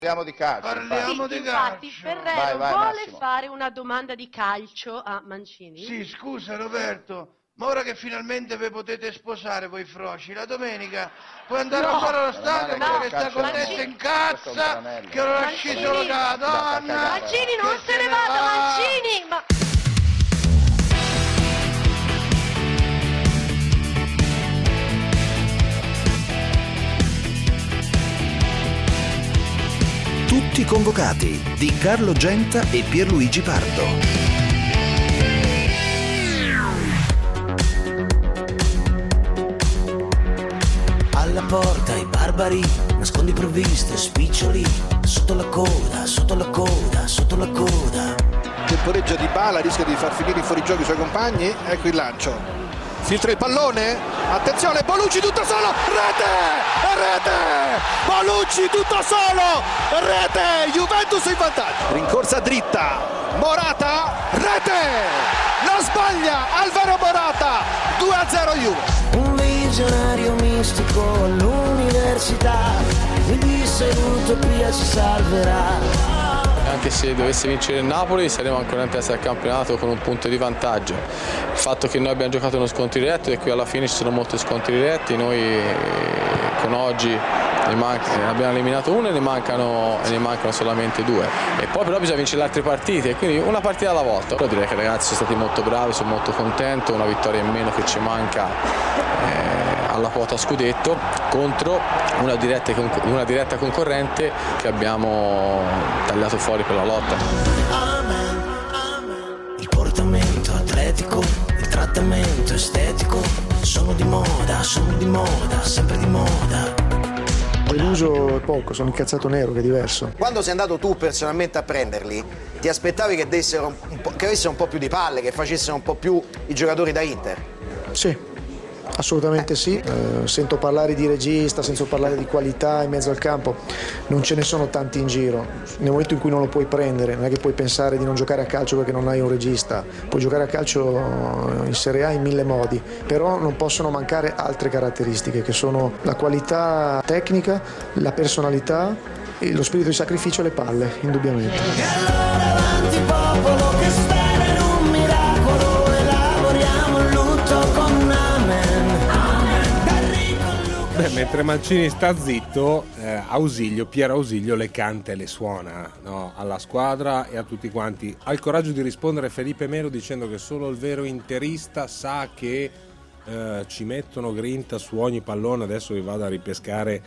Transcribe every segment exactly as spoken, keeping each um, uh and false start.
Parliamo di calcio. Parliamo sì, di infatti calcio. Ferrero vai, vai, vuole Massimo. fare una domanda di calcio a Mancini? Sì, scusa Roberto, ma ora che finalmente vi potete sposare voi froci, la domenica puoi andare No. a fare allo stadio, No, quello che sta con Mancini. te in cazza, che lo lasci Mancini. solo con la donna. Mancini, non che se ne vada, va. Mancini! Ma... Tutti convocati di Carlo Genta e Pierluigi Pardo. Alla porta i barbari, nascondi provviste, spiccioli, sotto la coda, sotto la coda, sotto la coda. Temporeggia Dybala, rischia di far finire in fuorigioco i suoi compagni, ecco il lancio. Filtra il pallone, attenzione, Bonucci tutto solo, rete, rete, Bonucci tutto solo, rete, Juventus in vantaggio. Rincorsa dritta, Morata, rete, non sbaglia, Alvaro Morata, due a zero Juve. Un visionario mistico all'università, mi disse l'utopia ci salverà. Anche se dovesse vincere il Napoli saremo ancora in testa del campionato con un punto di vantaggio. Il fatto che noi abbiamo giocato uno scontro diretto e qui alla fine ci sono molti scontri diretti, noi con oggi ne, manca, ne abbiamo eliminato uno e ne mancano, e ne mancano solamente due. E poi però bisogna vincere le altre partite, quindi una partita alla volta. Però direi che i ragazzi sono stati molto bravi, sono molto contento, una vittoria in meno che ci manca eh, alla quota scudetto contro una diretta, una diretta concorrente che abbiamo tagliato fuori per la lotta. Amen, amen. Il portamento atletico, il trattamento estetico, sono di moda, sono di moda, sempre di moda. Deluso è poco, sono incazzato nero, che è diverso. Quando sei andato tu personalmente a prenderli, ti aspettavi che dessero un po', che avessero un po' più di palle, che facessero un po' più i giocatori da Inter? Sì. Assolutamente sì, eh, sento parlare di regista, sento parlare di qualità in mezzo al campo, non ce ne sono tanti in giro. Nel momento in cui non lo puoi prendere, non è che puoi pensare di non giocare a calcio perché non hai un regista, puoi giocare a calcio in Serie A in mille modi, però non possono mancare altre caratteristiche che sono la qualità tecnica, la personalità, lo spirito di sacrificio e le palle, indubbiamente. E allora avanti popolo che spera in un miracolo, elaboriamo il lutto con Beh, mentre Mancini sta zitto, eh, Ausilio, Pier Ausilio le canta e le suona, no? Alla squadra e a tutti quanti. Ha il coraggio di rispondere Felipe Melo dicendo che solo il vero interista sa che eh, ci mettono grinta su ogni pallone. Adesso vi vado a ripescare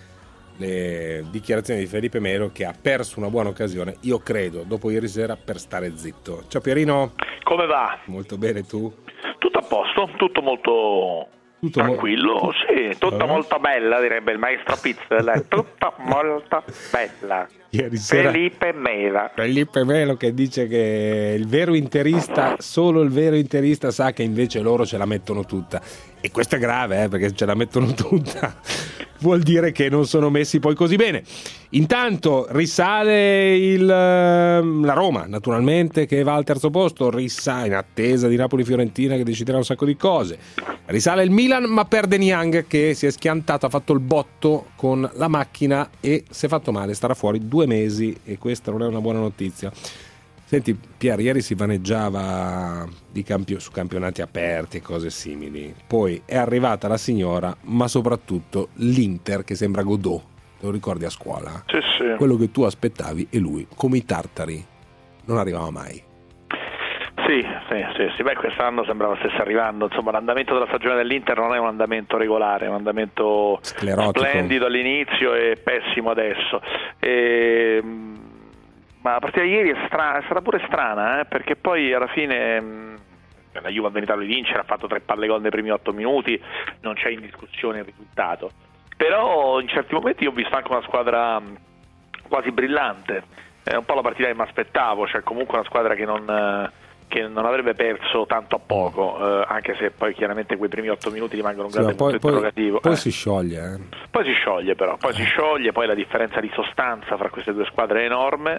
le dichiarazioni di Felipe Melo, che ha perso una buona occasione, io credo, dopo ieri sera, per stare zitto. Ciao Pierino. Come va? Molto bene, tu? Tutto a posto, tutto molto... Tutto tranquillo, mo- sì, tutta molto bella, direbbe il maestro Pizzella, tutta molto bella. Ieri sera Felipe Melo. Felipe Melo che dice che il vero interista, solo il vero interista sa che invece loro ce la mettono tutta. E questo è grave, eh, perché ce la mettono tutta vuol dire che non sono messi poi così bene. Intanto risale il, la Roma, naturalmente, che va al terzo posto, risale in attesa di Napoli-Fiorentina che deciderà un sacco di cose. Risale il Milan, ma perde Niang, che si è schiantato, ha fatto il botto con la macchina e si è fatto male, starà fuori due mesi e questa non è una buona notizia. Senti Pier, ieri si vaneggiava di campio- su campionati aperti e cose simili, poi è arrivata la signora, ma soprattutto l'Inter che sembra Godot, te lo ricordi a scuola? Sì, sì. Quello che tu aspettavi e lui, come i tartari, non arrivava mai. Sì, sì, sì, sì. Beh, quest'anno sembrava stesse arrivando, insomma l'andamento della stagione dell'Inter non è un andamento regolare, è un andamento sclerotico, splendido all'inizio e pessimo adesso. E... ma la partita di ieri è, stra- è stata pure strana, eh, perché poi alla fine mh, la Juve ha meritato di vincere, ha fatto tre palle gol nei primi otto minuti, non c'è in discussione il risultato, però in certi momenti io ho visto anche una squadra mh, quasi brillante, è un po' la partita che mi aspettavo, cioè comunque una squadra che non... Eh, che non avrebbe perso tanto a poco, eh, anche se poi chiaramente quei primi otto minuti rimangono un sì, grande poi, punto interrogativo. Poi eh. si scioglie. Eh. Poi si scioglie però, poi eh. si scioglie, poi la differenza di sostanza fra queste due squadre è enorme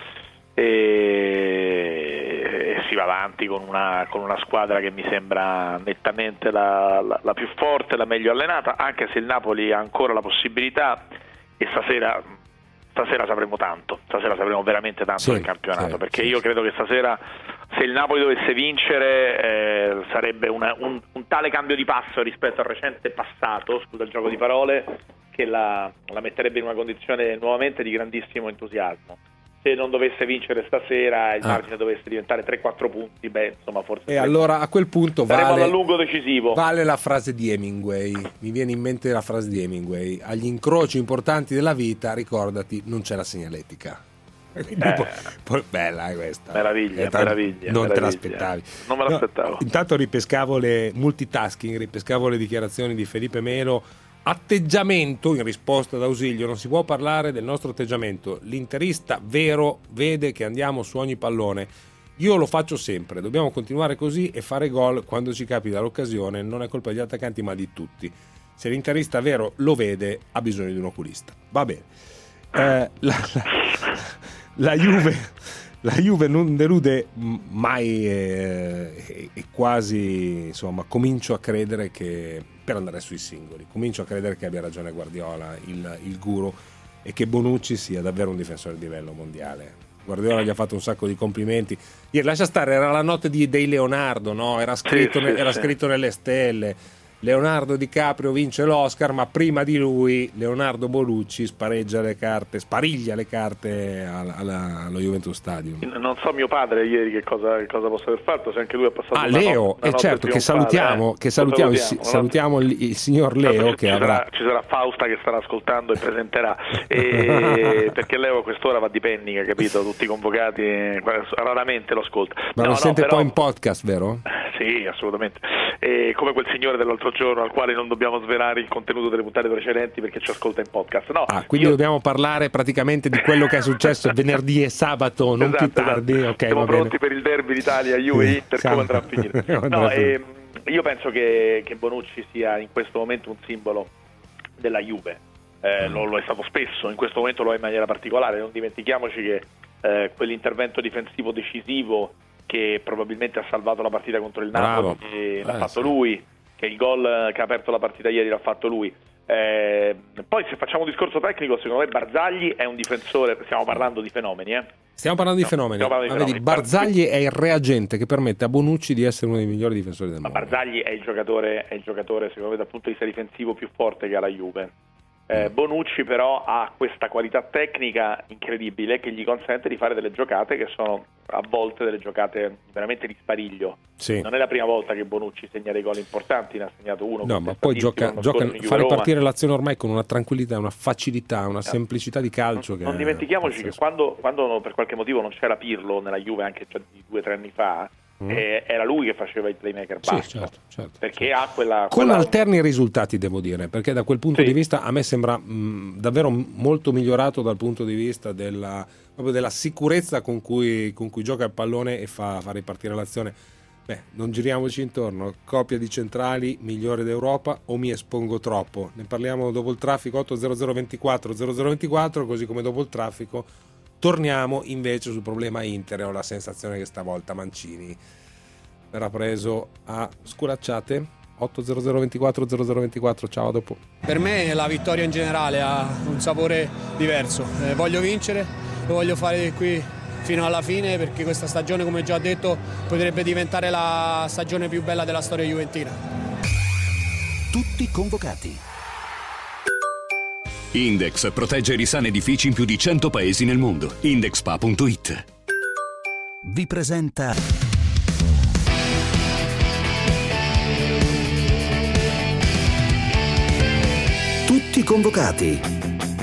e, e si va avanti con una, con una squadra che mi sembra nettamente la, la, la più forte, la meglio allenata, anche se il Napoli ha ancora la possibilità, e stasera stasera sapremo tanto, stasera sapremo veramente tanto sì, del campionato, sì, perché sì, io sì. credo che stasera, se il Napoli dovesse vincere, eh, sarebbe una, un, un tale cambio di passo rispetto al recente passato, scusa il gioco di parole, che la, la metterebbe in una condizione nuovamente di grandissimo entusiasmo. Se non dovesse vincere stasera, il ah. margine dovesse diventare tre quattro punti, beh, insomma, forse E allora a quel punto saremo vale, all'allungo decisivo. vale la frase di Hemingway. Mi viene in mente la frase di Hemingway: agli incroci importanti della vita, ricordati, non c'è la segnaletica. Quindi, Eh, poi, poi, bella è questa. meraviglia, Eh, t- meraviglia, non meraviglia. te l'aspettavi. Non me l'aspettavo. No, intanto ripescavo le multitasking, ripescavo le dichiarazioni di Felipe Melo. Atteggiamento in risposta ad Ausilio, non si può parlare del nostro atteggiamento. L'interista vero vede che andiamo su ogni pallone. Io lo faccio sempre, dobbiamo continuare così e fare gol quando ci capita l'occasione. Non è colpa degli attaccanti ma di tutti. Se l'interista vero lo vede, ha bisogno di un oculista. Va bene. Eh, la, la, la Juve la Juve non delude mai e, e, e quasi, insomma, comincio a credere che, per andare sui singoli, comincio a credere che abbia ragione Guardiola, il, il guru, e che Bonucci sia davvero un difensore di livello mondiale. Guardiola gli ha fatto un sacco di complimenti. Ieri, lascia stare, era la notte di, dei Leonardo, no? Era scritto, sì, sì, era sì. scritto nelle stelle. Leonardo DiCaprio vince l'Oscar, ma prima di lui Leonardo Bonucci spareggia le carte, spariglia le carte alla, alla, allo Juventus Stadium. Non so mio padre ieri che cosa, che cosa possa aver fatto, se anche lui ha passato Ah, una Leo, notte, e una certo notte che salutiamo, eh. che salutiamo, Lo il, salutiamo, salutiamo il, il signor Leo ci, che ci avrà... sarà, ci sarà Fausta che starà ascoltando e presenterà, e, perché Leo a quest'ora va di pennica, capito? Tutti convocati, raramente lo ascolta. Ma no, lo no, sente però... poi in podcast, vero? Sì, assolutamente. E come quel signore dell'altro giorno al quale non dobbiamo svelare il contenuto delle puntate precedenti perché ci ascolta in podcast. No, ah, quindi io... dobbiamo parlare praticamente di quello che è successo venerdì e sabato, non esatto, più tardi. Esatto. Okay, Siamo va pronti bene. per il derby d'Italia, Juve Sì, Inter, siamo... come andrà a finire? Come andrà No, a finire? ehm, io penso che, che Bonucci sia in questo momento un simbolo della Juve. Eh, lo, lo è stato spesso, in questo momento lo è in maniera particolare. Non dimentichiamoci che eh, quell'intervento difensivo decisivo che probabilmente ha salvato la partita contro il Napoli eh, l'ha eh, fatto sì. lui, che il gol che ha aperto la partita ieri l'ha fatto lui. Eh, poi se facciamo un discorso tecnico, secondo me Barzagli è un difensore, stiamo parlando di fenomeni, eh? Stiamo parlando di No, fenomeni. stiamo parlando di Ma vedi, fenomeni. Barzagli è il reagente che permette a Bonucci di essere uno dei migliori difensori del Ma mondo. Barzagli è il giocatore, è il giocatore secondo me dal punto di vista difensivo più forte che ha la Juve. Eh, Bonucci però ha questa qualità tecnica incredibile che gli consente di fare delle giocate che sono a volte delle giocate veramente di spariglio. Sì. Non è la prima volta che Bonucci segna dei gol importanti, ne ha segnato uno. No, ma poi gioca, gioca fa ripartire l'azione ormai con una tranquillità, una facilità, una semplicità di calcio. Non, che non dimentichiamoci che quando, quando per qualche motivo non c'era Pirlo nella Juve anche già di due o tre anni fa, mm. eh, era lui che faceva il playmaker sì, basso, certo, certo, perché certo. ha quella, con quella... alterni risultati, devo dire, perché da quel punto sì. di vista a me sembra mh, davvero molto migliorato dal punto di vista della, proprio della sicurezza con cui, con cui gioca il pallone e fa, fa ripartire l'azione. Beh, non giriamoci intorno, coppia di centrali migliore d'Europa o mi espongo troppo? Ne parliamo dopo il traffico. Otto zero zero ventiquattro zero zero ventiquattro, così come dopo il traffico torniamo invece sul problema Inter. Ho la sensazione che stavolta Mancini verrà preso a sculacciate. Otto zero zero ventiquattro zero zero ventiquattro, ciao, a dopo. Per me la vittoria in generale ha un sapore diverso, eh, voglio vincere, lo voglio fare qui fino alla fine, perché questa stagione, come già detto, potrebbe diventare la stagione più bella della storia juventina. Tutti convocati. Index protegge risane edifici in più di cento paesi nel mondo. Indexpa punto it Vi presenta Tutti convocati.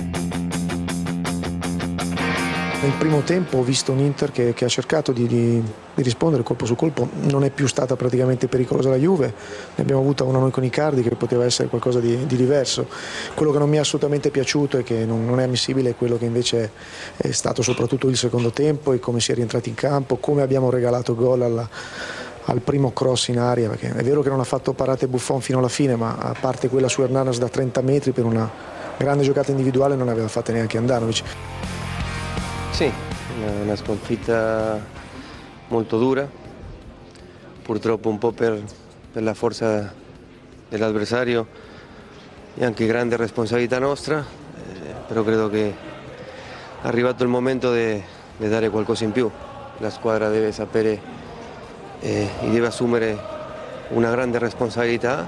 Nel primo tempo ho visto un Inter che, che ha cercato di, di, di rispondere colpo su colpo, non è più stata praticamente pericolosa la Juve, ne abbiamo avuta una noi con Icardi che poteva essere qualcosa di, di diverso. Quello che non mi è assolutamente piaciuto e che non, non è ammissibile è quello che invece è stato soprattutto il secondo tempo e come si è rientrati in campo, come abbiamo regalato gol alla, al primo cross in aria, perché è vero che non ha fatto parate Buffon fino alla fine, ma a parte quella su Hernanas da trenta metri per una grande giocata individuale non aveva fatta neanche Andanovic. Sì, una sconfitta molto dura, purtroppo un po' per, per la forza dell'avversario e anche grande responsabilità nostra, eh, però credo che arrivato il momento di dare qualcosa in più. La squadra deve sapere eh, e deve assumere una grande responsabilità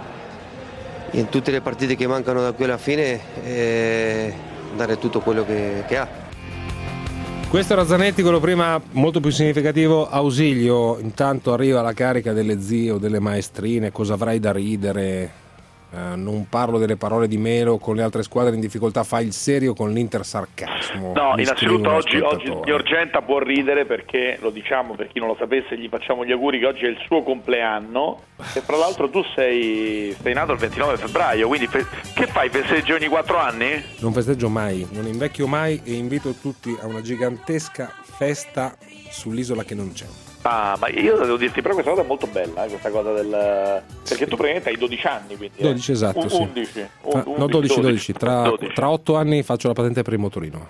e in tutte le partite che mancano da qui alla fine eh, dare tutto quello che, che ha. Questo era Zanetti, quello prima molto più significativo. Ausilio, intanto arriva la carica delle zie o delle maestrine, cosa avrai da ridere? Uh, non parlo delle parole di Melo, con le altre squadre in difficoltà fa il serio, con l'Inter sarcasmo. No, Mi in assoluto oggi, oggi il ascoltatore. signor Genta può ridere perché, lo diciamo per chi non lo sapesse, gli facciamo gli auguri che oggi è il suo compleanno e fra l'altro tu sei, sei nato il ventinove febbraio, quindi fe- che fai, festeggi ogni quattro anni? Non festeggio mai, non invecchio mai e invito tutti a una gigantesca festa sull'isola che non c'è. Ah, ma io devo dirti, però questa cosa è molto bella, eh, questa cosa del... perché tu praticamente hai dodici anni, quindi... eh. dodici esatto, Un- sì. undici, Tra- un- no, dodici, dodici. Tra, dodici. tra otto anni faccio la patente per il motorino.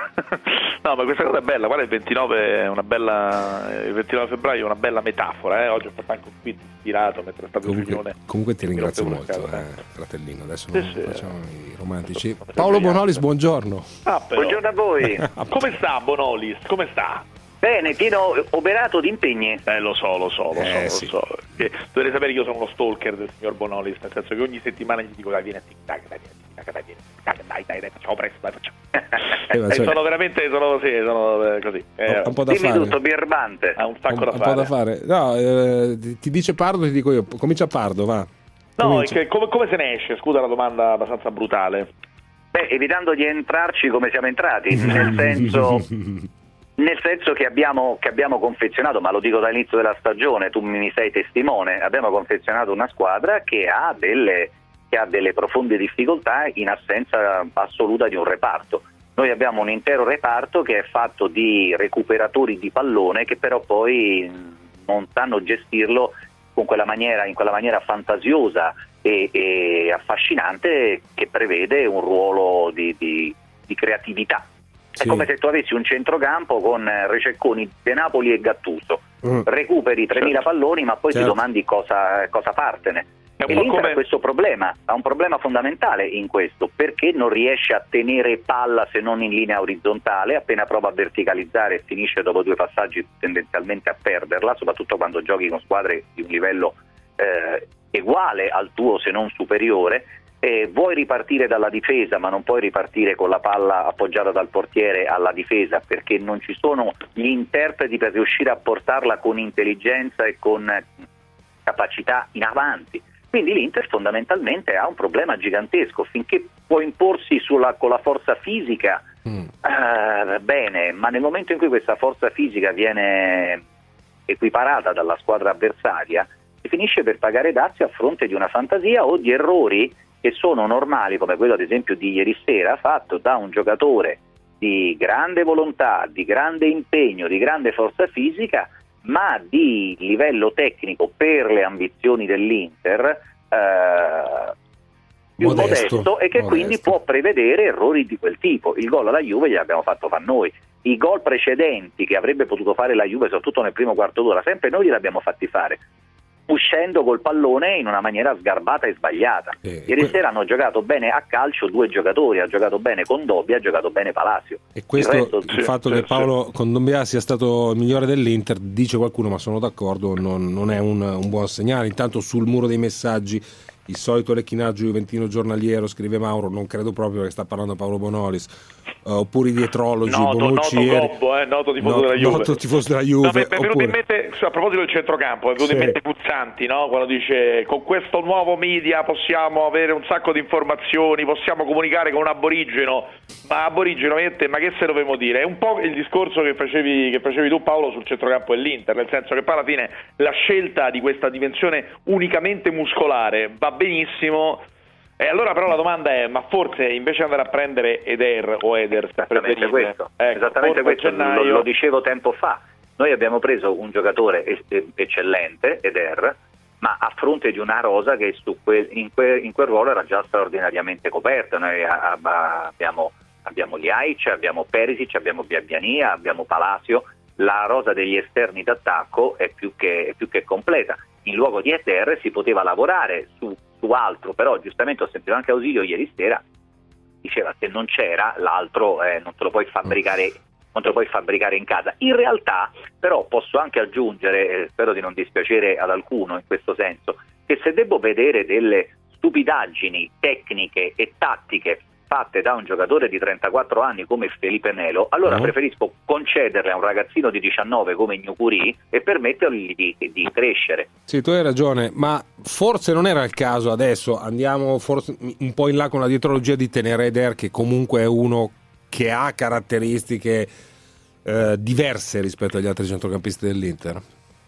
No, ma questa cosa è bella, guarda il ventinove è una bella, il ventinove febbraio è una bella metafora, eh? Oggi ho fatto anche un tweet ispirato mentre stato in Comunque, riunione. comunque ti ringrazio Mi molto, rompevo il eh, fratellino. Adesso Sì, non sì. facciamo i romantici. Paolo Bonolis, buongiorno. Ah, però. Buongiorno a voi. Come sta Bonolis? Come sta? Bene, pieno operato di impegni. Eh, lo so, lo so, lo Eh, so, sì. lo so. Che dovete sapere che io sono uno stalker del signor Bonolis, nel senso che ogni settimana gli dico dai, vieni a tic-tac, dai, vieni a tic-tac, dai, vieni a tic-tac, dai, dai, dai, facciamo presto, dai, facciamo. Eh, ma E cioè- sono veramente, sono, sì, sono eh, così. Eh, Ho un po' da Dimmi fare. tutto, birbante. Ha un sacco un, da un fare. po' da fare. No, eh, ti- ti dice Pardo, ti dico io. Comincia Pardo, va. No, Comincia. che- come, come se ne esce? Scusa la domanda abbastanza brutale. Beh, evitando di entrarci come siamo entrati, nel senso... Nel senso che abbiamo, che abbiamo confezionato, ma lo dico dall'inizio della stagione, tu mi sei testimone, abbiamo confezionato una squadra che ha delle, che ha delle profonde difficoltà in assenza assoluta di un reparto. Noi abbiamo un intero reparto che è fatto di recuperatori di pallone che però poi non sanno gestirlo con quella maniera, in quella maniera fantasiosa e, e affascinante che prevede un ruolo di, di, di creatività. È Sì. come se tu avessi un centrocampo con eh, Rececconi, De Napoli e Gattuso. Mm. Recuperi tremila Certo. palloni, ma poi Certo. ti domandi cosa, cosa fartene. È un E po' l'Inter come- ha questo problema, ha un problema fondamentale in questo, perché non riesce a tenere palla se non in linea orizzontale, appena prova a verticalizzare finisce dopo due passaggi tendenzialmente a perderla, soprattutto quando giochi con squadre di un livello eh, uguale al tuo se non superiore. Eh, vuoi ripartire dalla difesa ma non puoi ripartire con la palla appoggiata dal portiere alla difesa perché non ci sono gli interpreti per riuscire a portarla con intelligenza e con eh, capacità in avanti. Quindi l'Inter fondamentalmente ha un problema gigantesco, finché può imporsi sulla, con la forza fisica Mm. eh, bene, ma nel momento in cui questa forza fisica viene equiparata dalla squadra avversaria si finisce per pagare dazi a fronte di una fantasia o di errori che sono normali, come quello ad esempio di ieri sera fatto da un giocatore di grande volontà, di grande impegno, di grande forza fisica, ma di livello tecnico per le ambizioni dell'Inter eh, più Modesto, modesto, e che modesto. quindi può prevedere errori di quel tipo. Il gol alla Juve gliel'abbiamo fatto fare noi, i gol precedenti che avrebbe potuto fare la Juve soprattutto nel primo quarto d'ora sempre noi gliel'abbiamo fatti fare, uscendo col pallone in una maniera sgarbata e sbagliata. Eh, Ieri que- sera hanno giocato bene a calcio due giocatori, ha giocato bene Condobbia, ha giocato bene Palacio. E questo, il, il, resto, sì, fatto sì, che sì. Paolo Condombia sia stato il migliore dell'Inter, dice qualcuno, ma sono d'accordo, non, non è un, un buon segnale. Intanto sul muro dei messaggi il solito lecchinaggio juventino giornaliero, scrive Mauro, non credo proprio che sta parlando Paolo Bonolis, uh, oppure i dietrologi, Noto, Bonucci noto ieri- gobbo, eh, noto tifoso Noto- della Juve. noto tifoso della Juve, No, mi è venuto oppure- in mente, a proposito del centrocampo, mi è venuto Sì. in mente Puzzanti, no? Quando dice con questo nuovo media possiamo avere un sacco di informazioni, possiamo comunicare con un aborigeno, ma aborigeno, ma che se dovevamo dire? È un po' il discorso che facevi, che facevi tu Paolo sul centrocampo dell'Inter, nel senso che poi alla fine la scelta di questa dimensione unicamente muscolare va benissimo. E allora però la domanda è, ma forse invece di andare a prendere Eder o Eder, Esattamente questo, ecco, esattamente forse a questo. Lo, gennaio- lo dicevo tempo fa, noi abbiamo preso un giocatore es- eccellente, Eder, ma a fronte di una rosa che su que- in, que- in quel ruolo era già straordinariamente coperta. Noi a- a- abbiamo, abbiamo Ljajic, abbiamo Perisic, abbiamo Biabiania, abbiamo Palacio, la rosa degli esterni d'attacco è più che, è più che completa. In luogo di Eder si poteva lavorare su, su altro, però giustamente ho sentito anche Ausilio ieri sera, diceva se non c'era l'altro eh, non te lo puoi fabbricare non te lo puoi fabbricare in casa. In realtà però posso anche aggiungere, eh, spero di non dispiacere ad alcuno in questo senso, che se devo vedere delle stupidaggini tecniche e tattiche fatte da un giocatore di trentaquattro anni come Felipe Melo, allora uh-huh. preferisco concederle a un ragazzino di diciannove come Gnukuri e permettergli di, di crescere. Sì, tu hai ragione, ma forse non era il caso adesso, andiamo forse un po' in là con la dietrologia di tenere Eder, che comunque è uno che ha caratteristiche eh, diverse rispetto agli altri centrocampisti dell'Inter.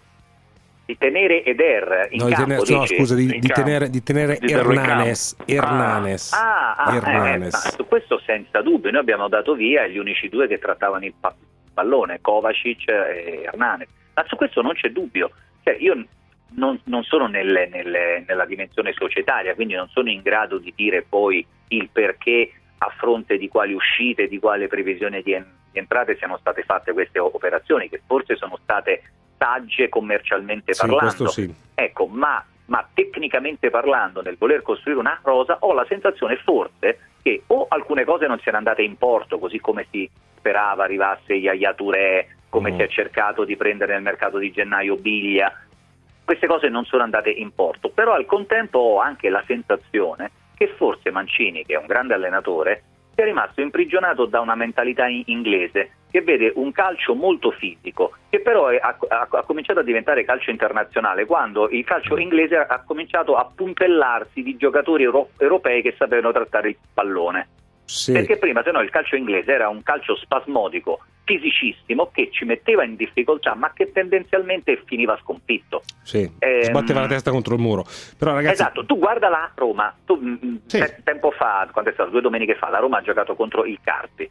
Di tenere Eder in no, campo, tenere, dici? no, scusa, di, di campo. tenere, di tenere di Hernanes, Hernanes, ah, ah, Hernanes. Eh, su questo senza dubbio. Noi abbiamo dato via gli unici due che trattavano il pallone, Kovacic e Hernanes, ma su questo non c'è dubbio. Cioè, io non, non sono nelle, nelle, nella dimensione societaria, quindi non sono in grado di dire poi il perché, a fronte di quali uscite, di quale previsione di, en- di entrate siano state fatte queste operazioni, che forse sono state sagge commercialmente sì, parlando. Sì. Ecco, ma, ma tecnicamente parlando, nel voler costruire una rosa, ho la sensazione forse che o alcune cose non siano andate in porto, così come si sperava arrivasse Yaya Touré, come mm. si è cercato di prendere nel mercato di gennaio Biglia, queste cose non sono andate in porto, però al contempo ho anche la sensazione che forse Mancini, che è un grande allenatore, sia rimasto imprigionato da una mentalità in- inglese che vede un calcio molto fisico, che però è, ha, ha, ha cominciato a diventare calcio internazionale quando il calcio inglese ha, ha cominciato a puntellarsi di giocatori euro- europei che sapevano trattare il pallone. Sì. Perché prima, se no, il calcio inglese era un calcio spasmodico, fisicissimo, che ci metteva in difficoltà, ma che tendenzialmente finiva sconfitto. Sì, ehm, sbatteva la testa contro il muro. Però, ragazzi... Esatto, tu guarda la Roma, tu, sì. te- tempo fa, quando è stato, due domeniche fa, la Roma ha giocato contro il Carpi.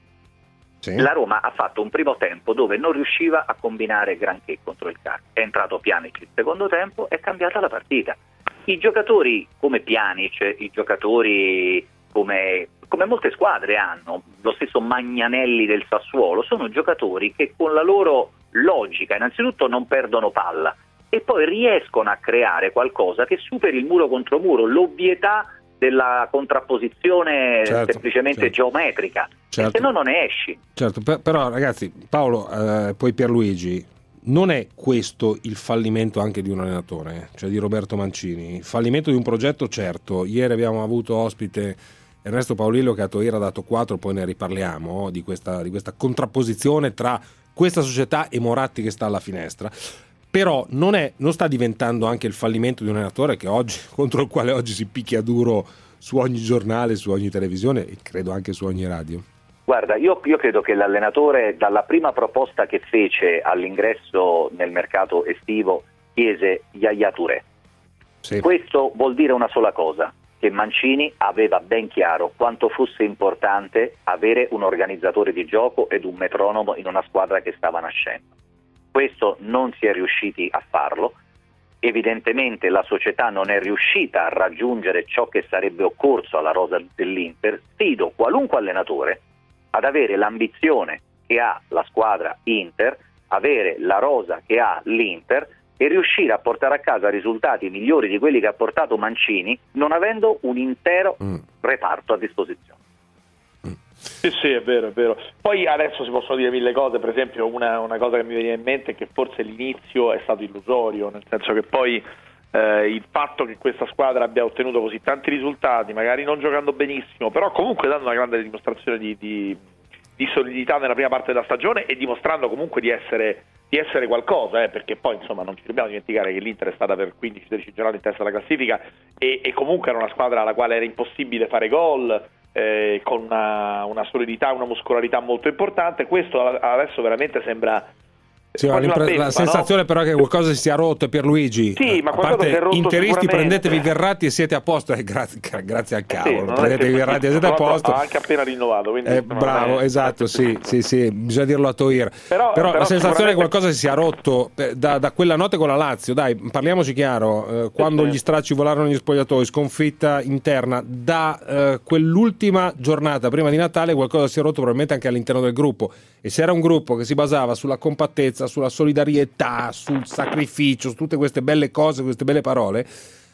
Sì. La Roma ha fatto un primo tempo dove non riusciva a combinare granché contro il Carpi. È entrato Pjanic il secondo tempo, è cambiata la partita. I giocatori come Pjanic, i giocatori come... come molte squadre hanno, lo stesso Magnanelli del Sassuolo, sono giocatori che con la loro logica innanzitutto non perdono palla e poi riescono a creare qualcosa che superi il muro contro muro, l'ovvietà della contrapposizione certo, semplicemente certo. geometrica, certo. se no non ne esci. Certo, per, però ragazzi, Paolo, eh, poi Pierluigi, non è questo il fallimento anche di un allenatore, cioè di Roberto Mancini, il fallimento di un progetto certo. Ieri abbiamo avuto ospite Ernesto Paolillo che a Toira ha dato quattro, poi ne riparliamo di questa, di questa contrapposizione tra questa società e Moratti che sta alla finestra. Però non, è, non sta diventando anche il fallimento di un allenatore che oggi, contro il quale oggi si picchia duro su ogni giornale, su ogni televisione e credo anche su ogni radio? Guarda, io, io credo che l'allenatore dalla prima proposta che fece all'ingresso nel mercato estivo chiese Yaya Touré. Sì. Questo vuol dire una sola cosa, che Mancini aveva ben chiaro quanto fosse importante avere un organizzatore di gioco ed un metronomo in una squadra che stava nascendo. Questo non si è riusciti a farlo, evidentemente la società non è riuscita a raggiungere ciò che sarebbe occorso alla rosa dell'Inter. Sfido qualunque allenatore ad avere l'ambizione che ha la squadra Inter, avere la rosa che ha l'Inter e riuscire a portare a casa risultati migliori di quelli che ha portato Mancini, non avendo un intero mm. reparto a disposizione. Mm. Sì, sì, è vero, è vero. Poi adesso si possono dire mille cose, per esempio una, una cosa che mi viene in mente è che forse l'inizio è stato illusorio, nel senso che poi eh, il fatto che questa squadra abbia ottenuto così tanti risultati, magari non giocando benissimo, però comunque dando una grande dimostrazione di, di, di solidità nella prima parte della stagione e dimostrando comunque di essere di essere qualcosa, eh, perché poi insomma non ci dobbiamo dimenticare che l'Inter è stata per quindici sedici giornate in testa alla classifica e, e comunque era una squadra alla quale era impossibile fare gol, eh, con una, una solidità, una muscolarità molto importante. Questo adesso veramente sembra sì, la, beffa, la sensazione no? però è che qualcosa si sia rotto, Pierluigi. Sì, ma a parte si è rotto interisti, prendetevi Verratti e siete a posto, eh, grazie, grazie al cavolo, sì, prendetevi Verratti e siete a posto. Ha anche appena rinnovato, eh, bravo, è... esatto, sì, sì, sì, bisogna dirlo a Toir. Però, però, però la sensazione è che qualcosa si sia rotto da, da quella notte con la Lazio, dai, parliamoci chiaro, eh, quando sì, gli stracci volarono negli spogliatoi, sconfitta interna, da eh, quell'ultima giornata prima di Natale qualcosa si è rotto probabilmente anche all'interno del gruppo, e se era un gruppo che si basava sulla compattezza, sulla solidarietà, sul sacrificio, su tutte queste belle cose, queste belle parole,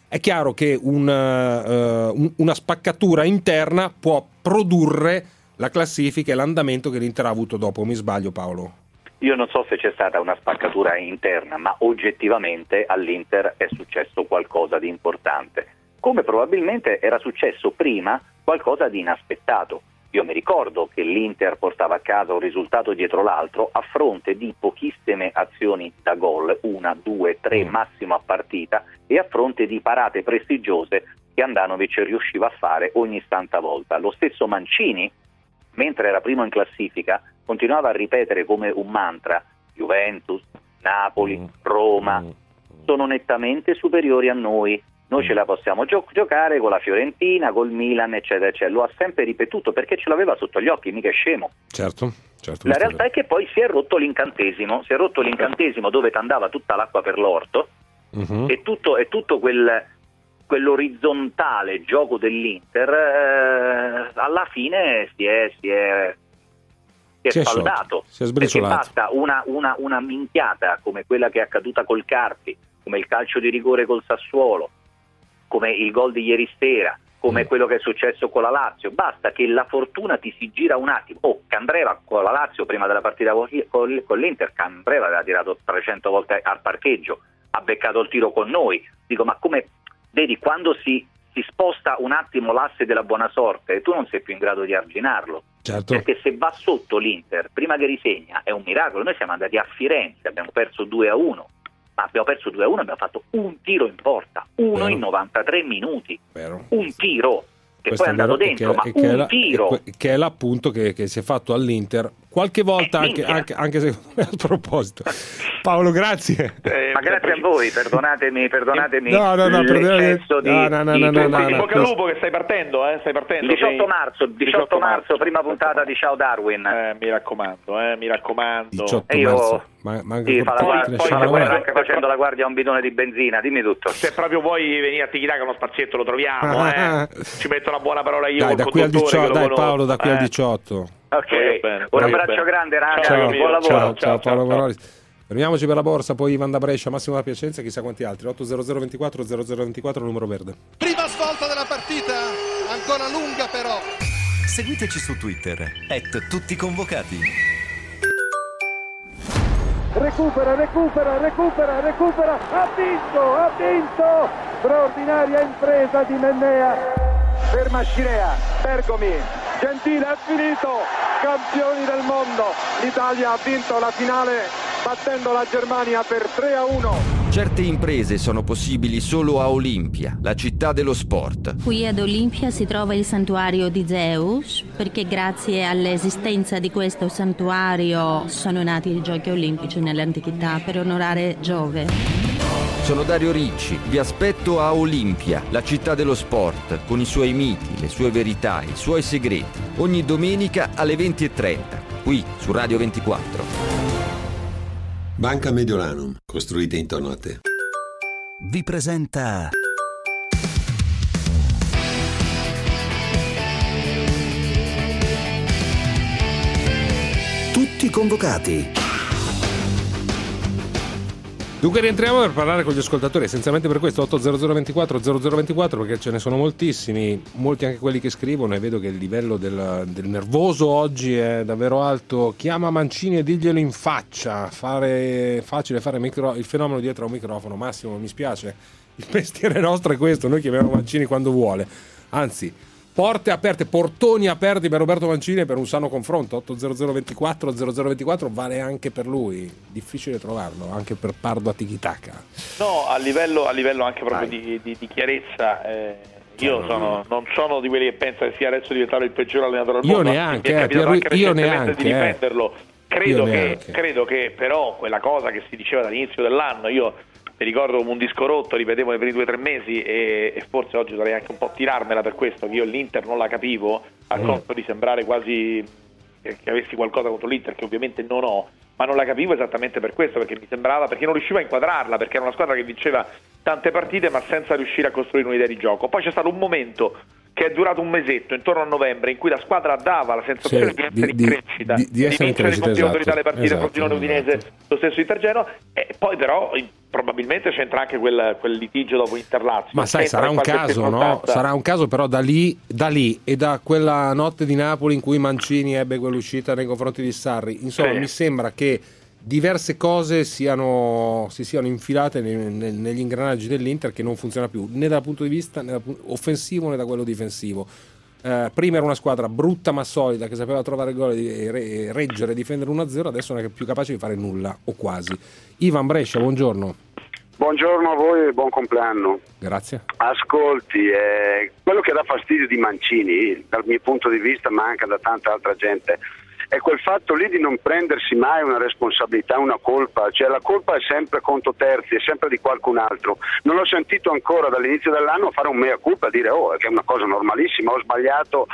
è chiaro che un, uh, una spaccatura interna può produrre la classifica e l'andamento che l'Inter ha avuto dopo. Mi sbaglio, Paolo? Io non so se c'è stata una spaccatura interna, ma oggettivamente all'Inter è successo qualcosa di importante, come probabilmente era successo prima qualcosa di inaspettato. Io mi ricordo che l'Inter portava a casa un risultato dietro l'altro a fronte di pochissime azioni da gol, una, due, tre massimo a partita, e a fronte di parate prestigiose che Andanovic riusciva a fare ogni santa volta. Lo stesso Mancini, mentre era primo in classifica, continuava a ripetere come un mantra: Juventus, Napoli, Roma sono nettamente superiori a noi, noi ce la possiamo gio- giocare con la Fiorentina, col Milan, eccetera, eccetera. Lo ha sempre ripetuto perché ce l'aveva sotto gli occhi, mica è scemo. Certo, certo. La realtà è che poi si è rotto l'incantesimo, si è rotto l'incantesimo dove t'andava tutta l'acqua per l'orto, uh-huh. e tutto, e tutto quel, quell'orizzontale gioco dell'Inter eh, alla fine si è, si è, si è si sfaldato, è si è perché sbriciolato. basta una, una, una minchiata come quella che è accaduta col Carpi, come il calcio di rigore col Sassuolo, come il gol di ieri sera, come mm. quello che è successo con la Lazio. Basta che la fortuna ti si gira un attimo. Oh, Candreva con la Lazio prima della partita con l'Inter, Candreva aveva tirato trecento volte al parcheggio, ha beccato il tiro con noi. Dico, ma come vedi, quando si, si sposta un attimo l'asse della buona sorte, tu non sei più in grado di arginarlo. Certo. Perché se va sotto l'Inter prima che risegna è un miracolo. Noi siamo andati a Firenze, abbiamo perso due a uno, ma abbiamo perso due a uno, abbiamo fatto un tiro in porta, uno Vero. in novantatré minuti. Vero. Un tiro che Questo poi è andato vero, dentro, che, ma che un è la, tiro che, che è l'appunto che, che si è fatto all'Inter qualche volta, eh, anche, anche, anche secondo me a proposito. Paolo, grazie. Eh, ma grazie a voi, perdonatemi, perdonatemi no, no, no, l'eccesso di, no, no, no, di no, no, no, in no, bocca al lupo che stai partendo, eh? Stai partendo. diciotto marzo, diciotto marzo, prima puntata di Ciao Darwin. Eh, mi raccomando, eh, mi raccomando. diciotto e io marzo. Ma, ma sì, fa la guardia, poi fa la guerra anche se facendo la guardia a un bidone di benzina, dimmi tutto. Se proprio vuoi venire a Tichitaca uno spazietto lo troviamo, eh. Ci metto una buona parola io. Dai, da qui al diciotto, dai Paolo, da qui eh. al diciotto. Ok, bene, un abbraccio bene. grande raga, ciao, buon lavoro. Ciao, ciao, ciao Paolo Manolis. Fermiamoci per la borsa, poi Ivan da Brescia, Massimo da Piacenza, chissà quanti altri. otto zero zero ventiquattro zero zero ventiquattro, numero verde. Prima svolta della partita, ancora lunga però. Seguiteci su Twitter, at tutti convocati. Recupera, recupera, recupera, recupera, ha vinto, ha vinto! Straordinaria impresa di Mennea. Ferma Scirea, Bergomi, Gentile è finito, campioni del mondo. L'Italia ha vinto la finale battendo la Germania per tre a uno. Certe imprese sono possibili solo a Olimpia, la città dello sport. Qui ad Olimpia si trova il santuario di Zeus, perché grazie all'esistenza di questo santuario sono nati i giochi olimpici nell'antichità per onorare Giove. Sono Dario Ricci, vi aspetto a Olimpia, la città dello sport, con i suoi miti, le sue verità, i suoi segreti. Ogni domenica alle venti e trenta, qui su Radio ventiquattro. Banca Mediolanum, costruite intorno a te. Vi presenta Tutti convocati. Dunque rientriamo per parlare con gli ascoltatori, essenzialmente per questo otto zero zero ventiquattro zero zero ventiquattro, perché ce ne sono moltissimi, molti anche quelli che scrivono, e vedo che il livello del, del nervoso oggi è davvero alto. Chiama Mancini e diglielo in faccia, fare facile fare micro, il fenomeno dietro a un microfono. Massimo, mi spiace, il mestiere nostro è questo, noi chiamiamo Mancini quando vuole, anzi porte aperte, portoni aperti per Roberto Mancini e per un sano confronto. Otto zero zero ventiquattro zero zero ventiquattro vale anche per lui, difficile trovarlo, anche per Pardo a Tiki-Taka. No, a livello, a livello anche proprio di, di, di chiarezza, eh, io sono, non sono di quelli che pensa che sia adesso diventato il peggior allenatore del io mondo. Neanche, mi è capitato eh, anche io recentemente neanche, di difenderlo. Credo che, neanche. credo che però quella cosa che si diceva dall'inizio dell'anno, io mi ricordo come un disco rotto, ripetevo nei primi due o tre mesi e, e forse oggi dovrei anche un po' tirarmela per questo, che io l'Inter non la capivo, al mm. conto di sembrare quasi che, che avessi qualcosa contro l'Inter, che ovviamente non ho, ma non la capivo esattamente per questo, perché mi sembrava, perché non riuscivo a inquadrarla, perché era una squadra che vinceva tante partite ma senza riuscire a costruire un'idea di gioco. Poi c'è stato un momento che è durato un mesetto, intorno a novembre, in cui la squadra dava la sensazione sì, di essere di, in crescita, di, di, di, di vincere con più autorità le partite, esatto, Frosinone, Udinese, esatto. lo stesso Intergeno, e poi però probabilmente c'entra anche quel, quel litigio dopo Inter-Lazio. Ma sai, sarà un caso, no? Sarà un caso, però da lì, da lì e da quella notte di Napoli in cui Mancini ebbe quell'uscita nei confronti di Sarri, insomma, sì. mi sembra che diverse cose siano, si siano infilate nei, nei, negli ingranaggi dell'Inter, che non funziona più né dal punto di vista né dal punto offensivo né da quello difensivo. Eh, prima era una squadra brutta ma solida che sapeva trovare gol e re, reggere e difendere uno a zero, adesso non è più capace di fare nulla o quasi. Ivan Brescia, buongiorno. Buongiorno a voi e buon compleanno. Grazie. Ascolti, eh, quello che dà fastidio di Mancini, dal mio punto di vista, ma anche da tanta altra gente, è quel fatto lì di non prendersi mai una responsabilità, una colpa, cioè la colpa è sempre conto terzi, è sempre di qualcun altro. Non l'ho sentito ancora dall'inizio dell'anno fare un mea culpa, dire oh, che è una cosa normalissima, ho sbagliato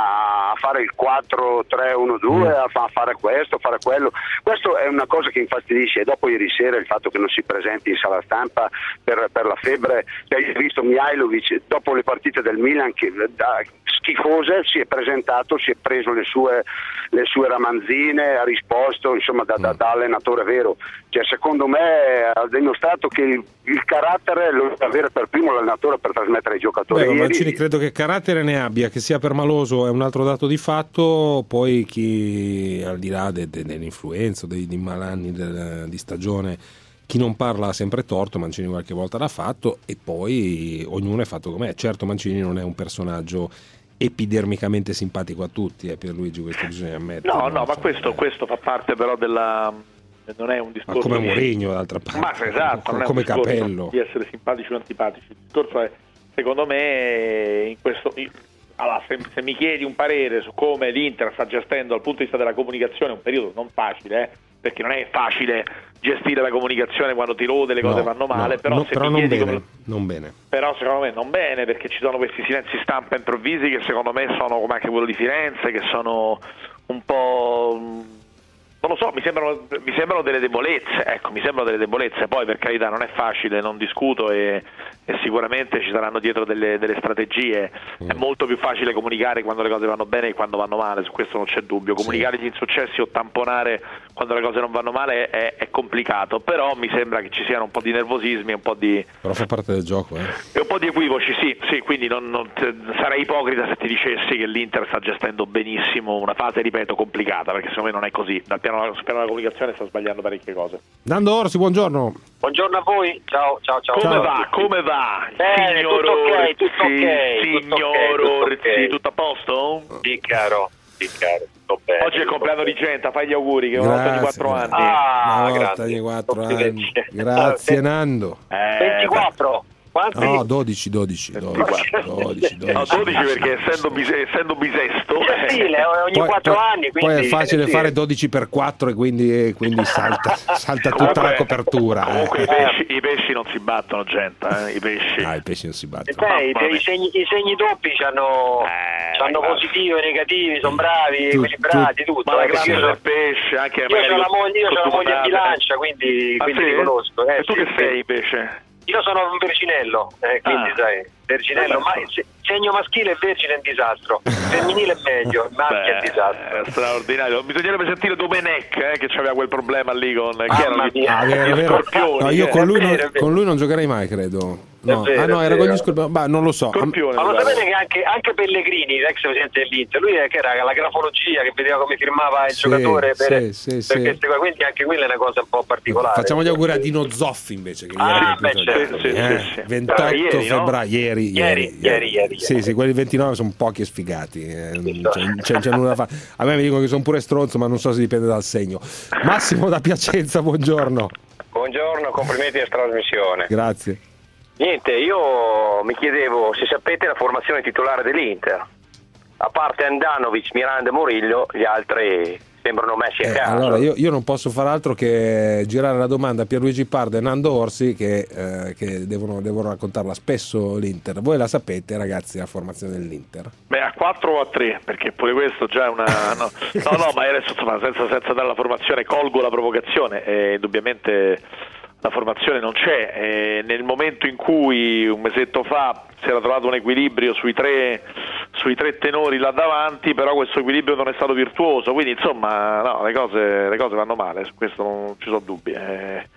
a fare il quattro tre uno due, a fare questo, a fare quello. Questo è una cosa che infastidisce, e dopo ieri sera il fatto che non si presenti in sala stampa per, per la febbre, hai visto Mihajlovic dopo le partite del Milan che da schifose si è presentato, si è preso le sue, le sue ramanzine, ha risposto insomma da, da, da allenatore vero, cioè secondo me ha dimostrato che il, il carattere lo deve avere per primo l'allenatore per trasmettere ai giocatori. Beh, Mancini credo che carattere ne abbia, che sia permaloso è un altro dato di fatto, poi chi al di là de, de, dell'influenza dei di malanni del, di stagione, chi non parla ha sempre torto, Mancini qualche volta l'ha fatto e poi ognuno è fatto com'è. Certo Mancini non è un personaggio epidermicamente simpatico a tutti, eh, Pierluigi, questo bisogna ammettere. No, no, ma questo, questo fa parte però della... non è un discorso... Ma come di... Mourinho d'altra parte. Ma esatto, non è come un discorso Capello. di essere simpatici o antipatici. Il discorso è, secondo me, in questo... Allora, se, se mi chiedi un parere su come l'Inter sta gestendo dal punto di vista della comunicazione un periodo non facile, eh, perché non è facile gestire la comunicazione quando ti rode, le cose no, vanno male, no, però, no, se però mi non, chiedi bene, come... non bene. Però secondo me non bene, perché ci sono questi silenzi stampa improvvisi che secondo me sono come anche quello di Firenze, che sono un po'... non lo so, mi sembrano, mi sembrano delle debolezze, ecco, mi sembrano delle debolezze, poi per carità non è facile, non discuto e, e sicuramente ci saranno dietro delle, delle strategie, mm. è molto più facile comunicare quando le cose vanno bene che quando vanno male, su questo non c'è dubbio, comunicare sì. gli insuccessi o tamponare quando le cose non vanno male è, è complicato, però mi sembra che ci siano un po' di nervosismi, un po' di... Però fa parte del gioco, eh. E un po' di equivoci, sì, sì, quindi non, non te, sarei ipocrita se ti dicessi che l'Inter sta gestendo benissimo una fase, ripeto, complicata, perché secondo me non è così, dal piano sul piano della comunicazione sta sbagliando parecchie cose. Nando Orsi, buongiorno. Buongiorno a voi, ciao ciao ciao. Come ciao. va? Come va? Bene, signor tutto ok, Orsi, tutto ok. Signor Orsi, tutto, okay. tutto a posto? Sì, caro, sì, caro, tutto bene. Oggi è il compleanno di Genta, fai gli auguri, che è una volta di quattro anni. Ah, una volta di quattro anni. Grazie Nando. Eh, ventiquattro. Quanti? No, dodici, dodici, dodici, dodici, dodici. No, dodici perché essendo, bise, essendo bisesto è stile, ogni poi, quattro poi, anni quindi, poi è facile eh, sì. fare dodici per quattro e quindi, quindi salta, salta tutta comunque, la copertura. Comunque eh. i, pesci, i pesci non si battono, gente, eh? I pesci. Ah, i pesci non si battono. Beh, i, i, segni, i segni doppi hanno eh, positivi e negativi, sono bravi, tu, equilibrati, tu, tutto. Ma la eh, classe io del pesce, anche io ho la moglie, io ho la moglie in bilancia, quindi, ah, quindi sì? li conosco. Eh, e tu sì, che sì. sei invece? Io sono un verginello, eh, quindi ah. sai, verginello, ma se, segno maschile è vergine è un disastro, femminile è meglio, maschio è un disastro. È straordinario. Bisognerebbe sentire Domenech, eh, che aveva quel problema lì con ah, chi erano gli, ah, vero, gli vero. scorpioni. No, io eh. con lui, vero, non, con lui non giocherei mai, credo. No. Vero, ah no, era vero. con gli scorpioni, ma non lo so. Scorpione, ma lo sapete che anche, anche Pellegrini, l'ex presidente dell'Inter, lui è, che era la grafologia che vedeva come firmava il sì, giocatore per, sì, per sì, queste cose, quindi anche quella è una cosa un po' particolare. Facciamo gli auguri a Dino Zoffi invece che ah, ieri beh, certo. sì, sì, sì, sì. ventotto ah, ieri, febbraio, no? ieri, ieri, ieri, ieri, ieri, sì, ieri. sì, quelli ventinove sono pochi e sfigati, eh, c'è, c'è, c'è nulla da fare. A me mi dicono che sono pure stronzo, ma non so se dipende dal segno. Massimo da Piacenza, buongiorno. Buongiorno, complimenti per la trasmissione. Grazie. Niente, io mi chiedevo se sapete la formazione titolare dell'Inter. A parte Andanovic, Miranda e Murillo, gli altri sembrano messi a eh, caso. Allora io, io non posso fare altro che girare la domanda a Pierluigi Pardo e Nando Orsi che, eh, che devono, devono raccontarla spesso l'Inter. Voi la sapete, ragazzi, la formazione dell'Inter? Beh, a quattro o a tre, perché pure questo già è una... No, no, no ma adesso insomma, senza, senza dare la formazione colgo la provocazione e indubbiamente... La formazione non c'è, e nel momento in cui un mesetto fa si era trovato un equilibrio sui tre, sui tre tenori là davanti, però questo equilibrio non è stato virtuoso, quindi insomma no, le cose, le cose vanno male, su questo non ci sono dubbi. E,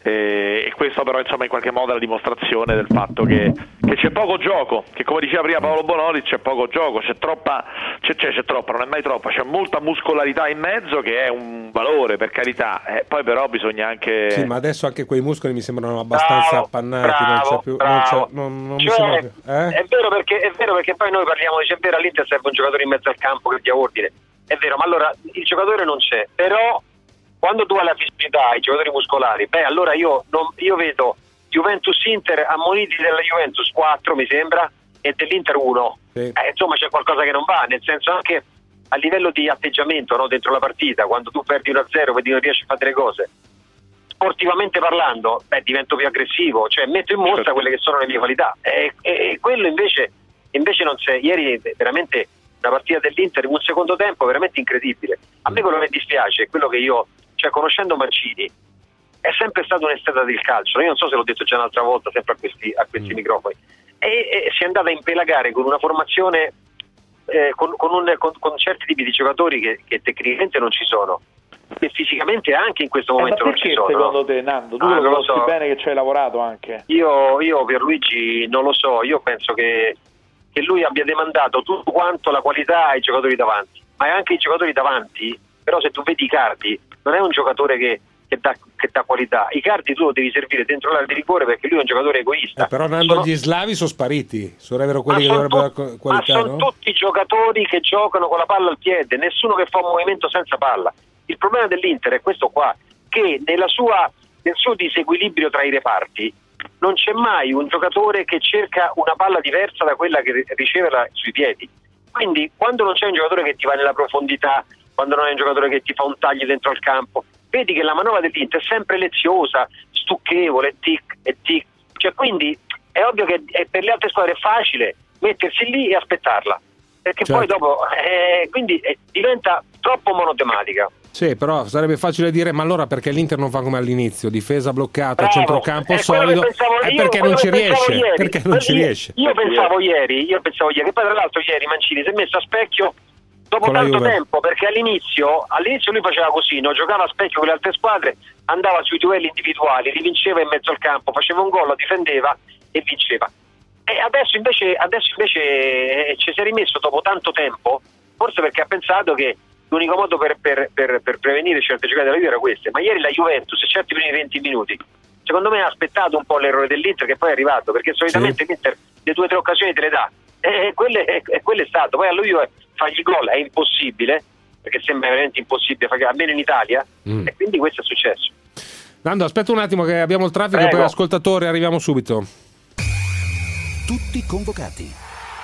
e, e questo però insomma in qualche modo è la dimostrazione del fatto che, che c'è poco gioco, che come diceva prima Paolo Bonoli c'è poco gioco, c'è troppa, c'è, c'è, c'è troppa, non è mai troppa, c'è molta muscolarità in mezzo che è un valore per carità, eh, poi però bisogna anche... Sì, ma adesso anche quei muscoli mi sembrano abbastanza bravo, appannati, bravo, non c'è più... bravo. Non, c'è, non, non cioè, mi sembra più... Eh? È vero perché è vero perché poi noi parliamo, dice, è vero, all'Inter serve un giocatore in mezzo al campo che dia ordine, è vero, ma allora il giocatore non c'è, però quando tu hai la fisicità, i giocatori muscolari, beh allora io, non, io vedo Juventus-Inter ammoniti della Juventus quattro mi sembra e dell'Inter uno, sì. eh, insomma c'è qualcosa che non va, nel senso anche a livello di atteggiamento, no, dentro la partita, quando tu perdi uno a zero vedi non riesci a fare delle cose, sportivamente parlando, beh divento più aggressivo, cioè metto in mostra quelle che sono le mie qualità e, e, e quello invece, invece non c'è. Ieri veramente la partita dell'Inter in un secondo tempo veramente incredibile. A me quello che dispiace è quello che io, cioè conoscendo Mancini, è sempre stato un'esteta del calcio, io non so se l'ho detto già un'altra volta sempre a questi, a questi mm. microfoni, e, e si è andata a impelagare con una formazione eh, con, con, un, con, con certi tipi di giocatori che, che tecnicamente non ci sono e fisicamente anche in questo momento eh, non ci sono. Secondo te, Nando, tu ah, lo conosci so. bene che ci hai lavorato anche. Io, io Pierluigi non lo so, io penso che, che lui abbia demandato tutto quanto la qualità ai giocatori davanti, ma anche i giocatori davanti, però se tu vedi Icardi non è un giocatore che, che, dà, che dà qualità, Icardi tu lo devi servire dentro l'area di rigore perché lui è un giocatore egoista. Eh, però Nando, sono... gli slavi sono spariti, sarebbero quelli che dovrebbero dare qualità, ma sono no? tutti giocatori che giocano con la palla al piede, nessuno che fa un movimento senza palla. Il problema dell'Inter è questo qua, che nella sua, nel suo disequilibrio tra i reparti non c'è mai un giocatore che cerca una palla diversa da quella che riceve la, sui piedi. Quindi quando non c'è un giocatore che ti va nella profondità, quando non è un giocatore che ti fa un taglio dentro al campo, vedi che la manovra dell'Inter è sempre leziosa, stucchevole, tic e tic. Cioè, quindi è ovvio che è, per le altre squadre è facile mettersi lì e aspettarla, perché certo. Poi dopo eh, quindi eh, diventa troppo monotematica. Sì, però sarebbe facile dire, ma allora perché l'Inter non fa come all'inizio, difesa bloccata, Bravo. centrocampo è solido, è io, perché non ci riesce, ieri. perché non ci riesce. Io pensavo ieri, io pensavo ieri, che poi tra l'altro ieri Mancini si è messo a specchio dopo con tanto tempo, perché all'inizio, all'inizio lui faceva così, no? Giocava a specchio con le altre squadre, andava sui duelli individuali, li vinceva in mezzo al campo, faceva un gol, lo difendeva e vinceva. E adesso invece, adesso invece eh, ci si è rimesso dopo tanto tempo, forse perché ha pensato che l'unico modo per, per, per, per prevenire certe giocate della Juve era queste. Ma ieri la Juventus, certi primi venti minuti, secondo me ha aspettato un po' l'errore dell'Inter che poi è arrivato, perché solitamente sì. L'Inter le due o tre occasioni te le dà e quelle, e, e quello è stato. Poi a lui fargli gol è impossibile, perché sembra veramente impossibile, almeno in Italia, mm. e quindi questo è successo. Nando, aspetta un attimo che abbiamo il traffico. Prego. Per ascoltatore arriviamo subito. Tutti convocati.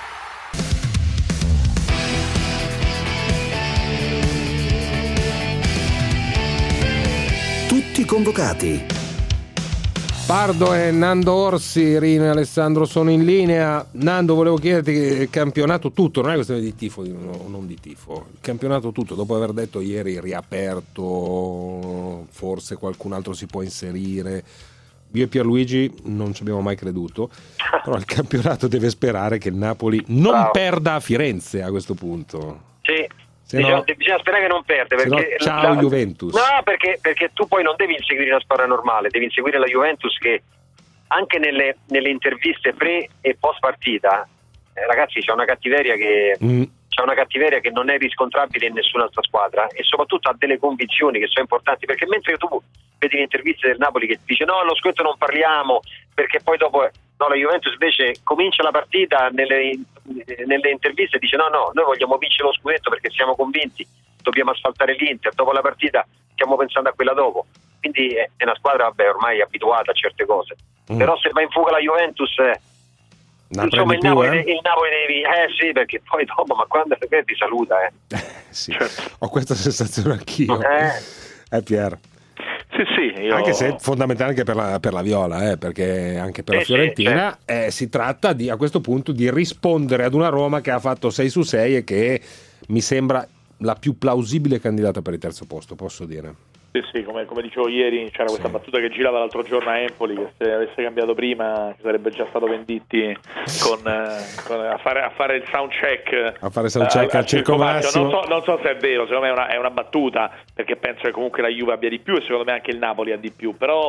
Tutti convocati. Pardo e Nando Orsi, Rino e Alessandro sono in linea. Nando, volevo chiederti che il campionato tutto, non è questione di tifo o non di tifo, il campionato tutto, dopo aver detto ieri riaperto, forse qualcun altro si può inserire. Io e Pierluigi non ci abbiamo mai creduto, però il campionato deve sperare che il Napoli non Bravo. perda a Firenze a questo punto. Sì. Bisogna, no, bisogna sperare che non perde, perché no, ciao la, Juventus. No, perché, perché tu poi non devi inseguire una squadra normale, devi inseguire la Juventus che anche nelle, nelle interviste pre e post partita, eh, ragazzi, c'è una cattiveria che mm. c'è una cattiveria che non è riscontrabile in nessun'altra squadra e soprattutto ha delle convinzioni che sono importanti, perché mentre tu vedi le interviste del Napoli che dice no, allo scudetto non parliamo, perché poi dopo no, la Juventus invece comincia la partita nelle, nelle interviste e dice no no, noi vogliamo vincere lo scudetto perché siamo convinti, dobbiamo asfaltare l'Inter, dopo la partita stiamo pensando a quella dopo, quindi è, è una squadra vabbè, ormai abituata a certe cose, mm. però se va in fuga la Juventus eh, insomma il, più, Napoli, eh? il Napoli devi eh sì, perché poi dopo ma quando ti saluta eh. sì. Ho questa sensazione anch'io eh, eh Pier. Sì, sì, io... Anche se è fondamentale anche per la, per la Viola, eh, perché anche per eh, la Fiorentina sì, eh, si tratta di, a questo punto di rispondere ad una Roma che ha fatto sei su sei e che mi sembra la più plausibile candidata per il terzo posto, posso dire. Sì, sì, come, come dicevo ieri c'era questa sì. battuta che girava l'altro giorno a Empoli, che se avesse cambiato prima ci sarebbe già stato Venditti con, eh, con, a, fare, a fare il sound check a fare sound check uh, al Circo Massimo. Non so, non so se è vero, secondo me è una, è una battuta, perché penso che comunque la Juve abbia di più e secondo me anche il Napoli ha di più, però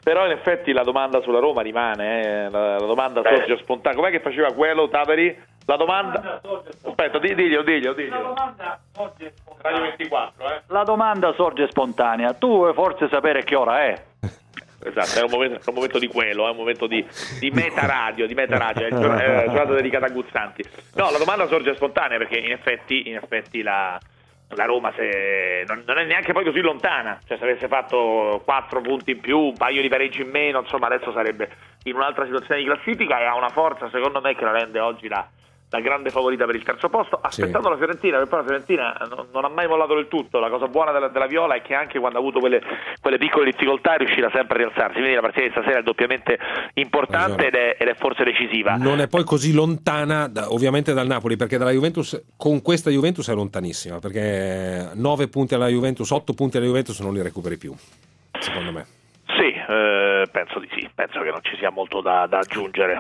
Però in effetti la domanda sulla Roma rimane, eh? la, la domanda sorge spontanea. Com'è che faceva quello, Taveri? La domanda... Aspetta, diglielo, diglielo, diglielo. La domanda sorge Radio ventiquattro, eh? La domanda sorge spontanea. Tu vuoi forse sapere che ora è? Esatto, è un momento, è un momento di quello, è un momento di, di meta radio, di meta radio, è una giornata dedicata a Guzzanti. No, la domanda sorge spontanea perché in effetti, in effetti la, la Roma se, non, non è neanche poi così lontana, cioè se avesse fatto quattro punti in più, un paio di pareggi in meno, insomma adesso sarebbe in un'altra situazione di classifica e ha una forza secondo me che la rende oggi la, la grande favorita per il terzo posto, aspettando sì. la Fiorentina, perché poi la Fiorentina non, non ha mai mollato del tutto. La cosa buona della, della Viola è che anche quando ha avuto quelle, quelle piccole difficoltà è riuscita sempre a rialzarsi, quindi la partita di stasera è doppiamente importante ed è, ed è forse decisiva. Non è poi così lontana da, ovviamente dal Napoli, perché dalla Juventus, con questa Juventus è lontanissima, perché nove punti alla Juventus, otto punti alla Juventus non li recuperi più, secondo me. Sì, eh, penso di sì, penso che non ci sia molto da, da aggiungere.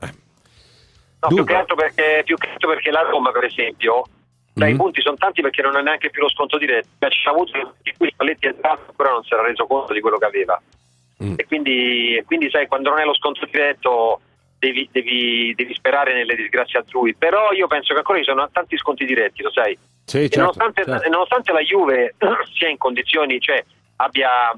No, più che, altro perché, più che altro perché la Roma, per esempio, dai mm-hmm. punti sono tanti perché non ha neanche più lo sconto diretto. C'è avuto di cui Spalletti è entrato, però non si era reso conto di quello che aveva. Mm. E quindi, quindi, sai, quando non hai lo sconto diretto devi, devi, devi sperare nelle disgrazie altrui. Però io penso che ancora ci sono tanti sconti diretti, lo sai. Sì, e certo, nonostante, certo. nonostante la Juve sia in condizioni, cioè abbia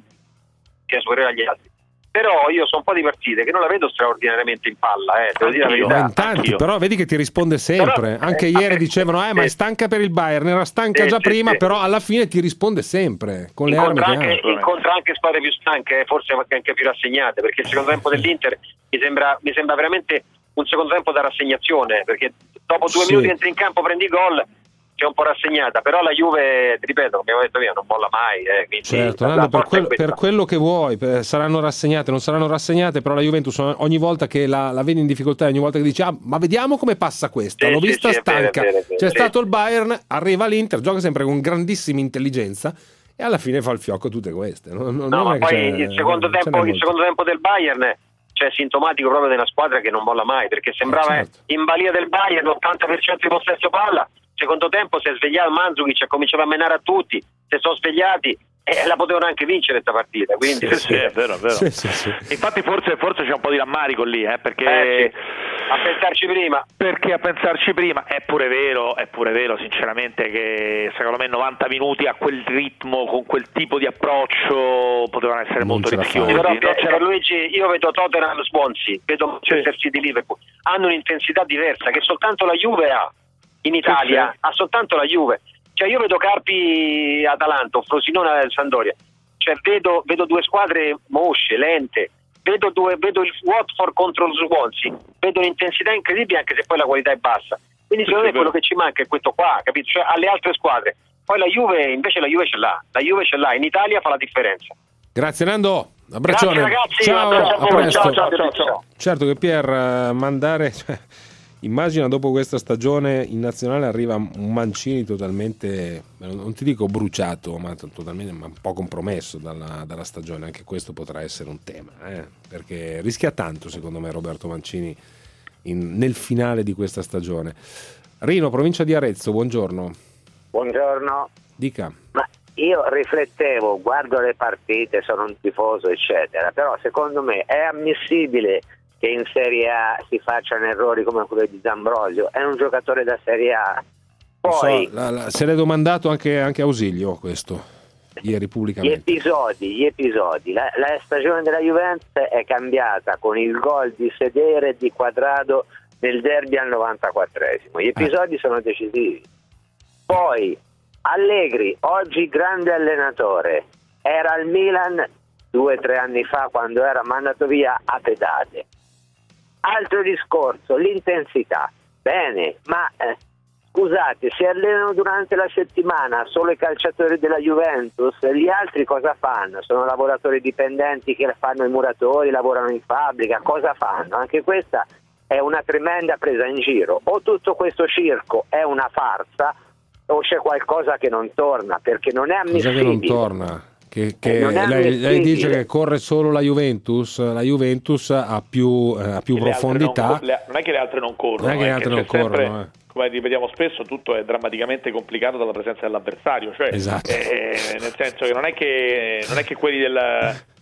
sia superiore agli altri. Però io so un po' di partite che non la vedo straordinariamente in palla, eh, devo dire la verità. In tanti, però vedi che ti risponde sempre. Però, anche eh, ieri dicevano, eh, ma è stanca per il Bayern, era stanca sì, già sì, prima, sì. però alla fine ti risponde sempre con le armi che anche, ha. Incontra anche squadre più stanche, forse anche più rassegnate, perché il secondo tempo dell'Inter mi sembra, mi sembra veramente un secondo tempo da rassegnazione, perché dopo due sì. minuti entri in campo, prendi gol, è un po' rassegnata, però la Juve, ripeto, come avevo detto io, non molla mai, eh, quindi certo, Nando, per, quello, per quello che vuoi, per, saranno rassegnate, non saranno rassegnate, però la Juventus ogni volta che la, la vedi in difficoltà, ogni volta che dici ah, ma vediamo come passa questa, sì, l'ho vista sì, stanca, vero, vero, vero, c'è sì. stato il Bayern, arriva l'Inter, gioca sempre con grandissima intelligenza e alla fine fa il fiocco tutte queste. Non, non no, non ma poi il secondo, tempo, il secondo tempo del Bayern cioè sintomatico proprio della squadra che non molla mai, perché sembrava eh, certo. in balia del Bayern l'ottanta per cento di possesso palla. Secondo tempo si è svegliato Mandzukic, ha cominciato a menare a tutti, si sono svegliati e la potevano anche vincere questa partita. Quindi sì, sì, è vero, è vero. Sì, sì, sì. Infatti forse, forse c'è un po' di rammarico lì, eh, perché eh, sì. a pensarci prima. Perché a pensarci prima è pure vero, è pure vero sinceramente che secondo me novanta minuti a quel ritmo, con quel tipo di approccio potevano essere non molto rischiosi. Però per Luigi, io vedo Tottenham Swansea, vedo Manchester sì. City Liverpool, hanno un'intensità diversa che soltanto la Juve ha. In Italia sì, sì. ha soltanto la Juve, cioè io vedo Carpi Atalanta, Frosinone Sampdoria, cioè vedo, vedo due squadre mosce, lente, vedo, due, vedo il Watford contro lo Swansea, vedo un'intensità incredibile anche se poi la qualità è bassa, quindi secondo me quello che ci manca è questo qua, capito? Cioè alle altre squadre, poi la Juve invece la Juve ce l'ha, la Juve ce l'ha, in Italia fa la differenza. Grazie Nando, abbraccione. Grazie ragazzi, ciao, a presto. Ciao, ciao, ciao, ciao. Certo che Pier mandare... Cioè... Immagina dopo questa stagione in nazionale arriva un Mancini totalmente, non ti dico bruciato, ma totalmente ma un po' compromesso dalla, dalla stagione. Anche questo potrà essere un tema, eh? Perché rischia tanto secondo me Roberto Mancini in, nel finale di questa stagione. Rino, provincia di Arezzo, buongiorno. Buongiorno. Dica. Ma io riflettevo, guardo le partite, sono un tifoso eccetera, però secondo me è ammissibile che in Serie A si facciano errori come quello di D'Ambrosio, è un giocatore da Serie A. Poi so, la, la, se l'è domandato anche, anche Ausilio questo ieri pubblicamente. Gli episodi, gli episodi. La, la stagione della Juventus è cambiata con il gol di Sedere e di Quadrado nel derby al novantaquattresimo. Gli episodi eh. sono decisivi. Poi Allegri, oggi grande allenatore, era al Milan due o tre anni fa quando era mandato via a pedate. Altro discorso, l'intensità. Bene, ma eh, scusate, si allenano durante la settimana solo i calciatori della Juventus, gli altri cosa fanno? Sono lavoratori dipendenti che fanno i muratori, lavorano in fabbrica, cosa fanno? Anche questa è una tremenda presa in giro. O tutto questo circo è una farsa o c'è qualcosa che non torna, perché non è ammissibile. Cosa che non torna? Che, che lei, lei dice che corre solo la Juventus, la Juventus ha più, eh, ha più profondità. Non, le, non è che le altre non corrono, non è che le altre non corrono. Sempre, eh. Come ripetiamo spesso, tutto è drammaticamente complicato dalla presenza dell'avversario, cioè, esatto. eh, nel senso che non è che non è che quelli del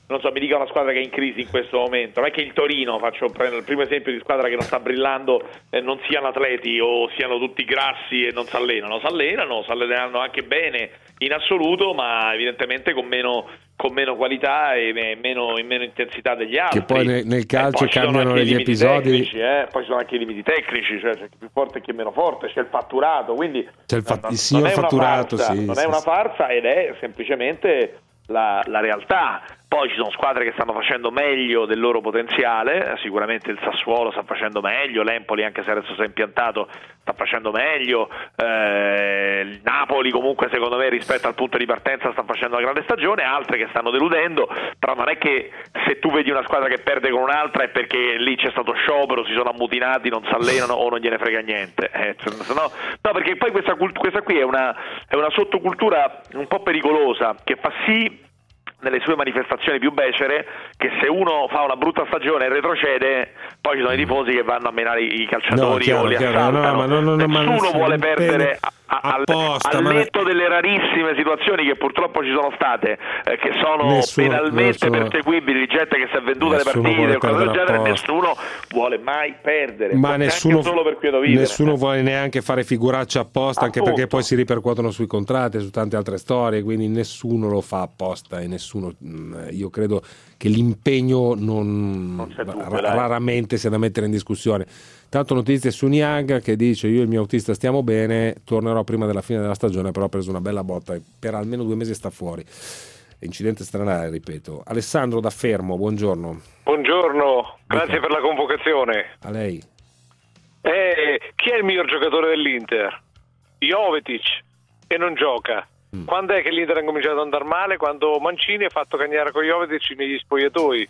non so, mi dica una squadra che è in crisi in questo momento. Non è che il Torino, faccio prendere il primo esempio di squadra che non sta brillando, eh, non siano atleti o siano tutti grassi e non si allenano, si allenano, si alleneranno anche bene in assoluto, ma evidentemente con meno, con meno qualità e meno, in meno intensità degli altri. Che poi nel, nel calcio eh, cambiano gli episodi. Tecnici, eh? Poi ci sono anche i limiti tecnici, cioè c'è chi è più forte e chi è meno forte, c'è il fatturato, quindi c'è il, fa- non, il signor non è fatturato, una farsa, sì, non sì, è una sì. farsa ed è semplicemente la, la realtà. Poi ci sono squadre che stanno facendo meglio del loro potenziale, sicuramente il Sassuolo sta facendo meglio, l'Empoli anche se adesso si è impiantato sta facendo meglio, eh, il Napoli comunque secondo me rispetto al punto di partenza sta facendo una grande stagione, altre che stanno deludendo, però non è che se tu vedi una squadra che perde con un'altra è perché lì c'è stato sciopero, si sono ammutinati, non si allenano o non gliene frega niente, eh, no, no, perché poi questa, cult- questa qui è una, è una sottocultura un po' pericolosa che fa sì nelle sue manifestazioni più becere che se uno fa una brutta stagione e retrocede poi ci sono i tifosi che vanno a menare i calciatori, No, chiaro, o li chiaro, assaltano. no, ma no, no, no, ma Nessuno non vuole si perdere a, a, al, apposta, al ma- netto delle rarissime situazioni che purtroppo ci sono state, eh, che sono Nessuno- penalmente nessuno- perseguibili, gente che si è venduta le nessuno partite vuole o cose del perdere genere, apposta. nessuno vuole mai perdere, Ma forse nessuno, anche solo per quieto vivere. nessuno vuole neanche fare figuracce apposta, anche Appunto. perché poi si ripercuotono sui contratti, su tante altre storie, quindi nessuno lo fa apposta e nessuno, mh, io credo che l'impegno non, Non c'è dubbio, ra- dai. raramente sia da mettere in discussione. Tanto notizie su Niang che dice io e il mio autista stiamo bene, tornerò prima della fine della stagione, però ha preso una bella botta e per almeno due mesi sta fuori. Incidente stradale, ripeto. Alessandro da Fermo, buongiorno. Buongiorno, grazie per la convocazione. A lei. Eh, chi è il miglior giocatore dell'Inter? Jovetic, e non gioca. Mm. Quando è che l'Inter ha cominciato ad andare male? Quando Mancini ha fatto cagnare con Jovetic negli spogliatoi.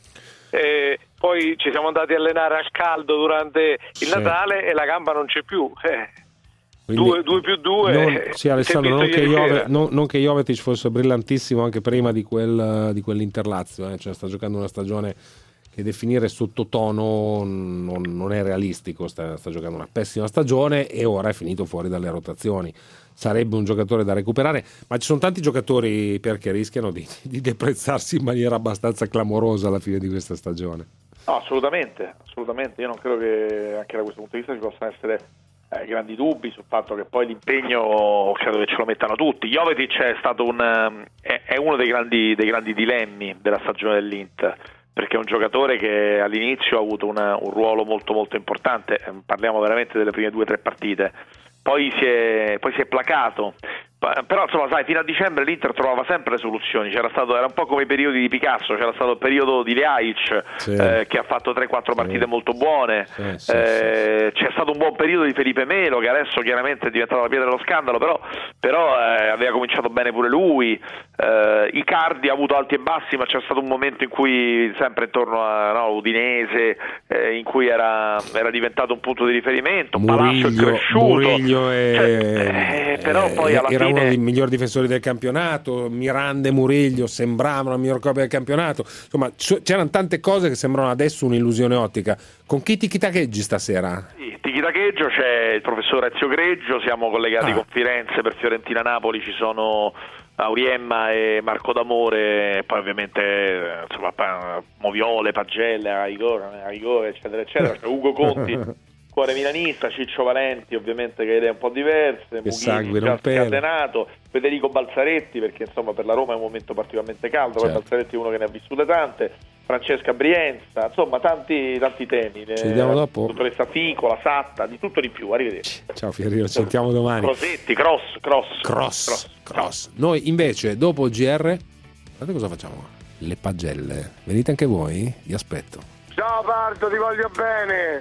Eh, poi ci siamo andati a allenare al caldo durante il Sì. Natale e la gamba non c'è più. Eh, Quindi due, due più due. non, eh, sì, Alessandro, si è non visto che, ieri Jove, sera. non, non che Jovetic fosse brillantissimo anche prima di, quel, di quell'Interlazio, eh. Cioè, sta giocando una stagione che definire sottotono non, non è realistico, sta, sta giocando una pessima stagione e ora è finito fuori dalle rotazioni. Sarebbe un giocatore da recuperare, ma ci sono tanti giocatori perché rischiano di, di deprezzarsi in maniera abbastanza clamorosa alla fine di questa stagione. No, assolutamente, assolutamente. Io non credo che anche da questo punto di vista ci possano essere eh, grandi dubbi sul fatto che poi l'impegno credo che ce lo mettano tutti. Jovetic è stato un um, è, è uno dei grandi, dei grandi dilemmi della stagione dell'Inter, perché è un giocatore che all'inizio ha avuto una, un ruolo molto molto importante, eh, parliamo veramente delle prime due o tre partite, poi si è, poi si è placato. Però insomma sai, fino a dicembre l'Inter trovava sempre le soluzioni, c'era stato, era un po' come i periodi di Picasso, c'era stato il periodo di Leaic, Sì. eh, che ha fatto tre quattro partite Sì. molto buone, Sì, sì, eh, c'è stato un buon periodo di Felipe Melo che adesso chiaramente è diventato la pietra dello scandalo, però, però eh, aveva cominciato bene pure lui, eh, Icardi ha avuto alti e bassi, ma c'è stato un momento in cui sempre intorno a no, Udinese, eh, in cui era, era diventato un punto di riferimento, Palazzo è Murillo, cresciuto, Murillo è, Cioè, eh, però poi alla era fine uno dei migliori difensori del campionato, Miranda e Murillo sembravano la miglior coppia del campionato, insomma c- c'erano tante cose che sembrano adesso un'illusione ottica. Con chi tiki-takeggi stasera? Sì, tiki-takeggio, c'è il professor Ezio Greggio, siamo collegati Ah. con Firenze per Fiorentina-Napoli, ci sono Auriemma e Marco D'Amore, poi ovviamente eh, insomma, pa- Moviole, Pagelle, Aigore, Aigore, eccetera eccetera, c'è Ugo Conti, cuore milanista, Ciccio Valenti ovviamente che ha idee un po' diverse, Che sangue Mughini non già pela. scatenato, Federico Balzaretti perché insomma per la Roma è un momento particolarmente caldo, poi Certo. Balzaretti è uno che ne ha vissute tante, Francesca Brienza, insomma tanti, tanti temi, Ci vediamo dopo. dottoressa Ficola, Satta, di tutto di più, arrivederci. Ciao Fierino, ci sentiamo domani. Crosetti, cross, cross, Cross, cross. Noi invece dopo il G R, guardate cosa facciamo? Le pagelle. Venite anche voi? Vi aspetto. Ciao Pardo, ti voglio bene.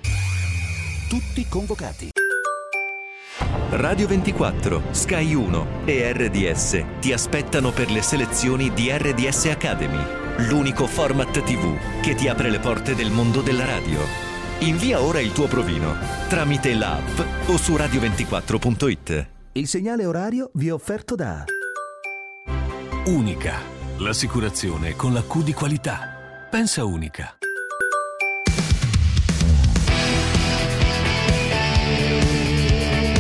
Tutti convocati. Radio ventiquattro, Sky uno e R D S ti aspettano per le selezioni di R D S Academy, l'unico format tivù che ti apre le porte del mondo della radio. Invia ora il tuo provino tramite l'app o su radio ventiquattro punto it. Il segnale orario vi è offerto da Unica, l'assicurazione con la Q di qualità. Pensa Unica.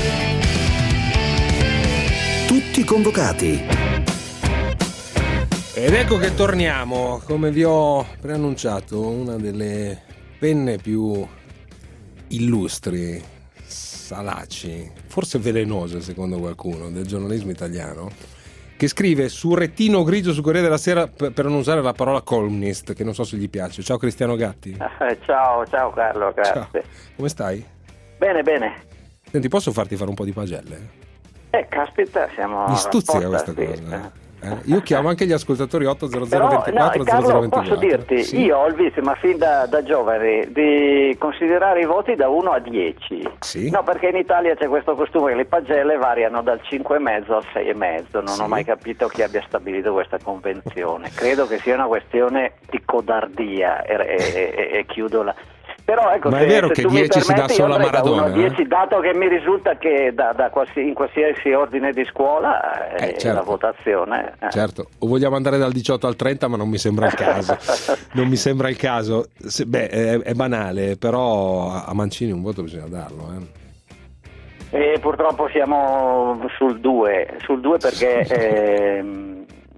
Tutti convocati. Ed ecco che torniamo, come vi ho preannunciato, una delle penne più illustri, salaci, forse velenose secondo qualcuno, del giornalismo italiano, che scrive su rettino grigio su Corriere della Sera, per, per non usare la parola columnist, che non so se gli piace. Ciao Cristiano Gatti. Eh, ciao, ciao Carlo, grazie. Ciao. Come stai? Bene, bene. Senti, posso farti fare un po' di pagelle? Eh, caspita, siamo... Mi stuzzica questa cosa. Eh, io chiamo anche gli ascoltatori otto zero zero due quattro Però, no, zero zero Carlo, ventiquattro. posso dirti, Sì. io ho il vizio, ma fin da, da giovane, di considerare i voti da uno a dieci. Sì. No, perché in Italia c'è questo costume che le pagelle variano dal cinque e mezzo al sei e mezzo. Non Sì. ho mai capito chi abbia stabilito questa convenzione. Credo che sia una questione di codardia e, e, e, e chiudo la... Però ecco, Ma se, è vero se che tu mi dieci si dà permetti, solo a io andrei da Maradona, uno a dieci, dato che mi risulta che da, da qualsi, in qualsiasi ordine di scuola eh, Eh, certo. la votazione eh. Certo, o vogliamo andare dal diciotto al trenta, ma non mi sembra il caso. Non mi sembra il caso. Se, beh, è, è banale, però a Mancini un voto bisogna darlo. Eh. E purtroppo siamo sul due, sul due perché ehm,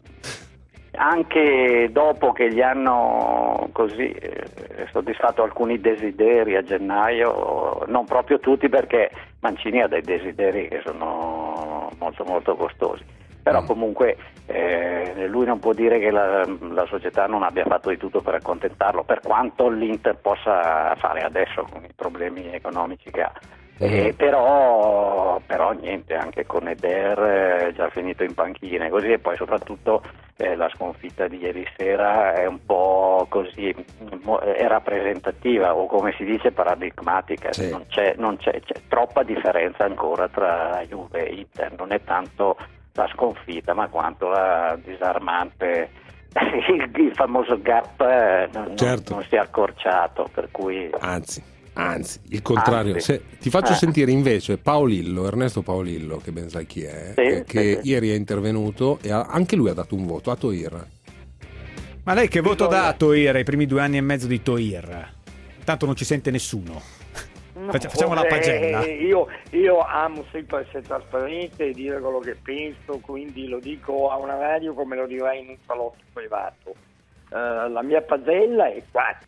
anche dopo che gli hanno così eh, soddisfatto alcuni desideri a gennaio, non proprio tutti, perché Mancini ha dei desideri che sono molto molto costosi, però comunque eh, lui non può dire che la, la società non abbia fatto di tutto per accontentarlo, per quanto l'Inter possa fare adesso con i problemi economici che ha. Eh, però, però niente, anche con Eder eh, già finito in panchina così, e poi soprattutto eh, la sconfitta di ieri sera è un po' così, mo- è rappresentativa, o come si dice paradigmatica. Sì. non, c'è, non c'è, c'è troppa differenza ancora tra Juve e Inter, non è tanto la sconfitta ma quanto la disarmante il, il famoso gap eh, non, Certo. non si è accorciato, per cui Anzi Anzi, il contrario. Anzi. Se, ti faccio Eh. sentire invece Paolillo, Ernesto Paolillo, che ben sai chi è, Sì, eh, che sì, sì. ieri è intervenuto e ha, anche lui ha dato un voto a Toir. Ma lei che voto dà a Toir ai primi due anni e mezzo di Toir? Tanto non ci sente nessuno. No, Faccia- facciamo la eh, pagella. Io, io amo sempre essere trasparente e dire quello che penso, quindi lo dico a una radio come lo direi in un salotto privato. Eh, la mia pagella è quattro.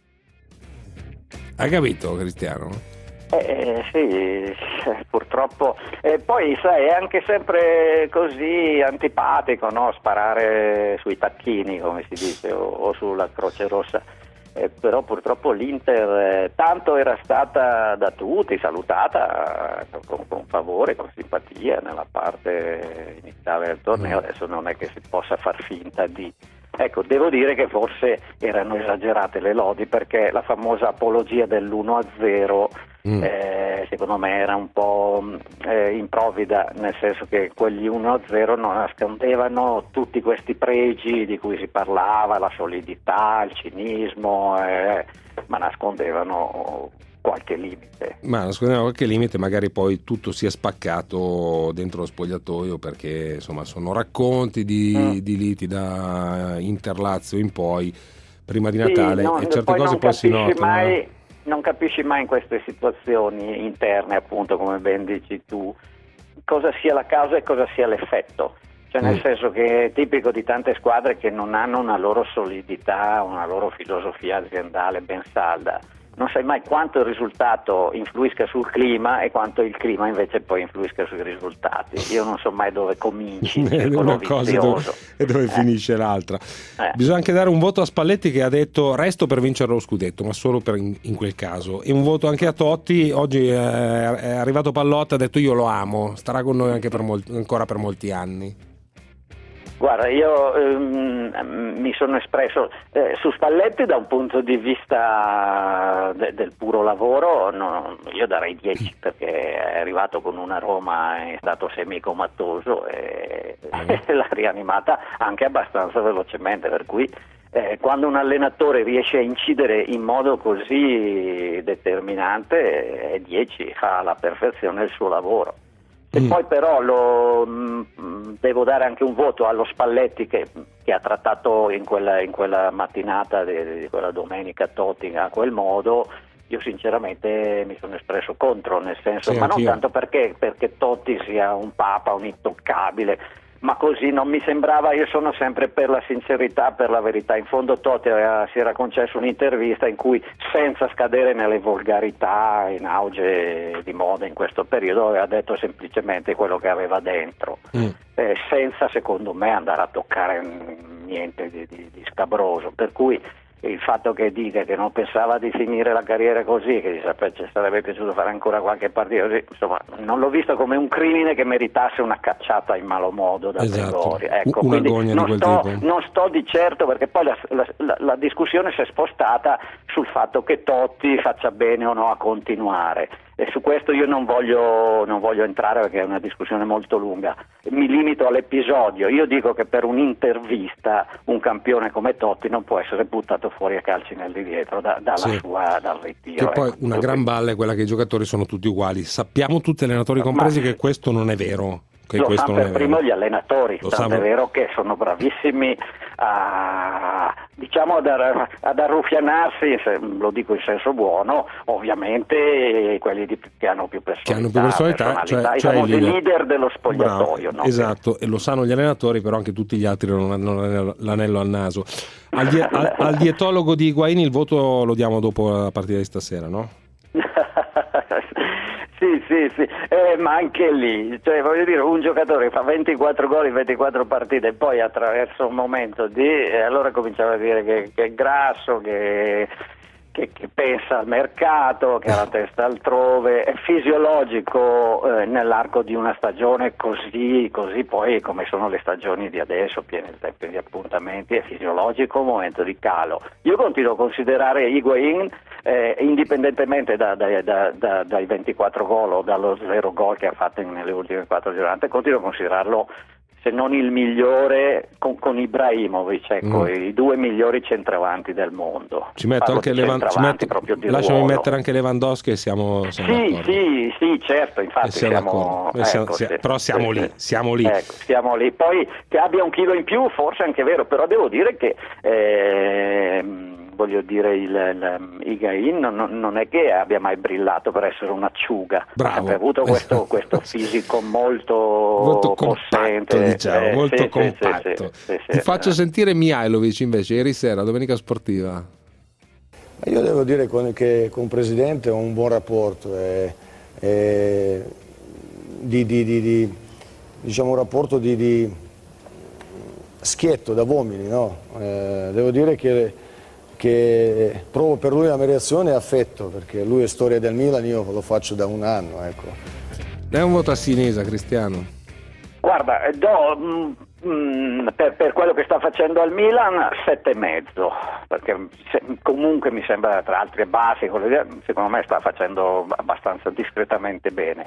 Hai capito, Cristiano? Eh, sì, purtroppo. E poi sai, è anche sempre così antipatico, no? Sparare sui tacchini, come si dice, o, o sulla Croce Rossa. Eh, però purtroppo l'Inter eh, tanto era stata da tutti salutata eh, con, con favore, con simpatia nella parte iniziale del torneo. Adesso non è che si possa far finta di... Ecco, devo dire che forse erano esagerate le lodi, perché la famosa apologia dell'uno a zero mm. eh, secondo me era un po' eh, improvvida, nel senso che quegli uno a zero non nascondevano tutti questi pregi di cui si parlava, la solidità, il cinismo, eh, ma nascondevano qualche limite. Ma nascondeva qualche limite, magari poi tutto si è spaccato dentro lo spogliatoio, perché insomma sono racconti di, mm. di liti da Inter-Lazio in poi, prima di Natale, sì, no, e certe poi cose non poi si capisci notano. mai, non capisci mai in queste situazioni interne, appunto, come ben dici tu, cosa sia la causa e cosa sia l'effetto. Cioè, nel mm. senso che è tipico di tante squadre che non hanno una loro solidità, una loro filosofia aziendale ben salda. Non sai mai quanto il risultato influisca sul clima e quanto il clima invece poi influisca sui risultati. Io non so mai dove cominci una cosa dove, e dove eh. finisce l'altra. Eh. Bisogna anche dare un voto a Spalletti, che ha detto resto per vincere lo scudetto, ma solo per in, in quel caso, e un voto anche a Totti. Oggi eh, è arrivato Pallotta, ha detto io lo amo, starà con noi anche per molti, ancora per molti anni. Guarda, io ehm, mi sono espresso eh, su Spalletti da un punto di vista de- del puro lavoro, no, io darei dieci, perché è arrivato con una Roma in stato semicomatoso e l'ha rianimata anche abbastanza velocemente, per cui eh, quando un allenatore riesce a incidere in modo così determinante, eh, dieci, fa alla perfezione il suo lavoro. E mm. poi però lo, mh, devo dare anche un voto allo Spalletti che, che ha trattato in quella, in quella mattinata di, di quella domenica Totti a quel modo. Io sinceramente mi sono espresso contro, nel senso, sì, ma non tanto perché, perché Totti sia un papa, un intoccabile, ma così non mi sembrava. Io sono sempre per la sincerità, per la verità. In fondo Totti aveva, si era concesso un'intervista in cui, senza scadere nelle volgarità in auge di moda in questo periodo, aveva detto semplicemente quello che aveva dentro, mm. eh, senza secondo me andare a toccare niente di, di, di scabroso, per cui il fatto che dica che non pensava di finire la carriera così, che ci sarebbe piaciuto fare ancora qualche partita così, insomma non l'ho visto come un crimine che meritasse una cacciata in malo modo da esatto. Gregorio. Ecco, una quindi gogna non di quel sto, tipo. non sto di certo, perché poi la, la, la, la discussione si è spostata sul fatto che Totti faccia bene o no a continuare, e su questo io non voglio, non voglio entrare perché è una discussione molto lunga. Mi limito all'episodio. Io dico che per un'intervista un campione come Totti non può essere buttato fuori a calci nel dietro da, dalla sì. sua, dal ritiro. Che poi ecco. una gran balle è quella che i giocatori sono tutti uguali. Sappiamo tutti, allenatori compresi, Ma... che questo non è vero. Che Lo questo sanno non è per primo vero. gli allenatori, Lo tanto sanno... è vero che sono bravissimi a, diciamo, ad, ar- ad arruffianarsi, se, lo dico in senso buono, ovviamente quelli di, che hanno più personalità, che hanno più personalità, cioè, i cioè famosi leader. leader dello spogliatoio. Bravo, no? esatto, e lo sanno gli allenatori, però anche tutti gli altri non hanno l'anello al naso. Al, die- al, al dietologo di Higuaín il voto lo diamo dopo la partita di stasera, no? Sì, sì, sì, eh, ma anche lì, cioè voglio dire, un giocatore che fa ventiquattro gol in ventiquattro partite e poi attraverso un momento di, e allora cominciava a dire che, che è grasso, che, che, che pensa al mercato, che ha la testa altrove, è fisiologico eh, nell'arco di una stagione così, così poi come sono le stagioni di adesso, piene di appuntamenti, è fisiologico un momento di calo. Io continuo a considerare Higuaín, Eh, indipendentemente da, da, da, da, dai ventiquattro gol o dallo zero gol che ha fatto nelle ultime quattro giornate, continuo a considerarlo, se non il migliore, con, con Ibrahimovic, ecco, mm. i due migliori centravanti del mondo. Ci metto Parlo anche di Levan- ci metto, proprio di lasciami ruolo. mettere anche Lewandowski e siamo, siamo sì, d'accordo. sì, sì, certo, infatti E siamo siamo, d'accordo. E siamo- ecco, sia- sì, però siamo sì, lì, sì. siamo lì. Ecco, siamo lì. Poi che abbia un chilo in più, forse è anche vero, però devo dire che ehm, voglio dire il, il Higuaín non, non è che abbia mai brillato per essere un'acciuga. Bravo. Ha avuto questo, questo fisico molto, Molto possente, compatto, diciamo, eh, molto sì, sì, compatto. sì, sì, sì, Ti sì. faccio sentire Mihajlovic invece ieri sera, domenica sportiva. Io devo dire con- che con il Presidente ho un buon rapporto, eh, eh, di, di- di- di- diciamo un rapporto di, di schietto da uomini, no? Eh, devo dire che, che provo per lui ammirazione e affetto, perché lui è storia del Milan, io lo faccio da un anno. Ecco. Dai un voto a Sinisa, Cristiano. Guarda, eh, do mm, mm, per, per quello che sta facendo al Milan sette e mezzo, perché se- comunque mi sembra, tra altre basi, secondo me sta facendo abbastanza discretamente bene.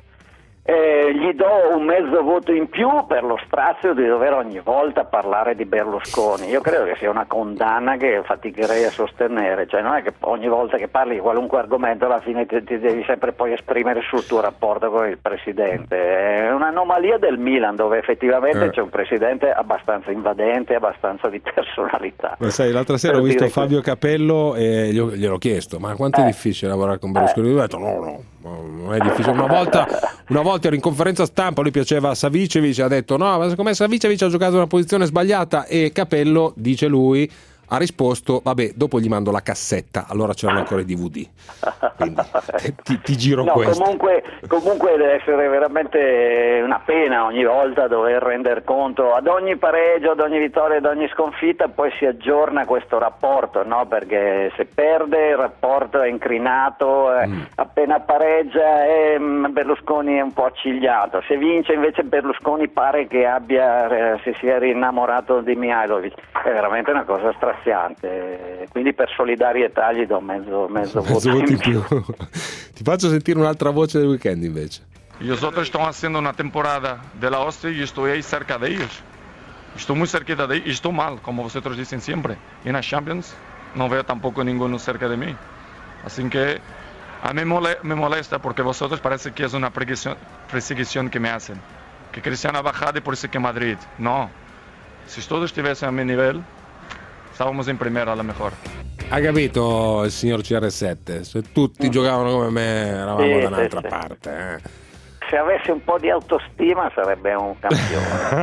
Eh, gli do un mezzo voto in più per lo strazio di dover ogni volta parlare di Berlusconi. Io credo che sia una condanna che faticherei a sostenere, cioè non è che ogni volta che parli di qualunque argomento alla fine ti, ti devi sempre poi esprimere sul tuo rapporto con il presidente. È un'anomalia del Milan, dove effettivamente Eh. c'è un presidente abbastanza invadente, abbastanza di personalità. Ma sai, l'altra sera Per ho visto dire Fabio Capello e gli ho- gliel'ho chiesto: ma quanto è Eh. difficile lavorare con Berlusconi? Lui ha detto: no, no, no, non è difficile. Una volta, una volta ero in conferenza stampa, lui piaceva a Savicevic, ha detto: no, ma secondo me Savicevic ha giocato in una posizione sbagliata, e Capello, dice lui, ha risposto: vabbè, dopo gli mando la cassetta, allora c'erano ancora i D V D. Quindi ti, ti giro No, questo. comunque, comunque deve essere veramente una pena ogni volta dover render conto ad ogni pareggio, ad ogni vittoria, ad ogni sconfitta, poi si aggiorna questo rapporto, no? Perché se perde il rapporto è incrinato, eh, Mm. appena pareggia eh, Berlusconi è un po' accigliato, se vince invece Berlusconi pare che abbia, eh, si sia rinnamorato di Mihajlovic. È veramente una cosa straziante, quindi per solidarietà gli do mezzo, mezzo, Mezzo voto voto in in più. Ti faccio sentire un'altra voce del weekend invece. Y los otros están haciendo una temporada de la hostia y yo estoy ahí cerca de ellos. Estoy muy cerquita de ellos y estoy mal, como vosotros dicen siempre. Y en la Champions no veo tampoco ninguno cerca de mí. Así que a mí mole- me molesta porque vosotros parece que es una perseguición, perseguición que me hacen. Que Cristiano ha bajado y por eso que Madrid. No. Si todos estuviesen a mi nivel, estábamos en primera a lo mejor. Ha capito il signor C R sette? Se tutti giocavano come me, eravamo Sì, da un'altra sì, sì. parte. Eh. Se avesse un po' di autostima sarebbe un campione.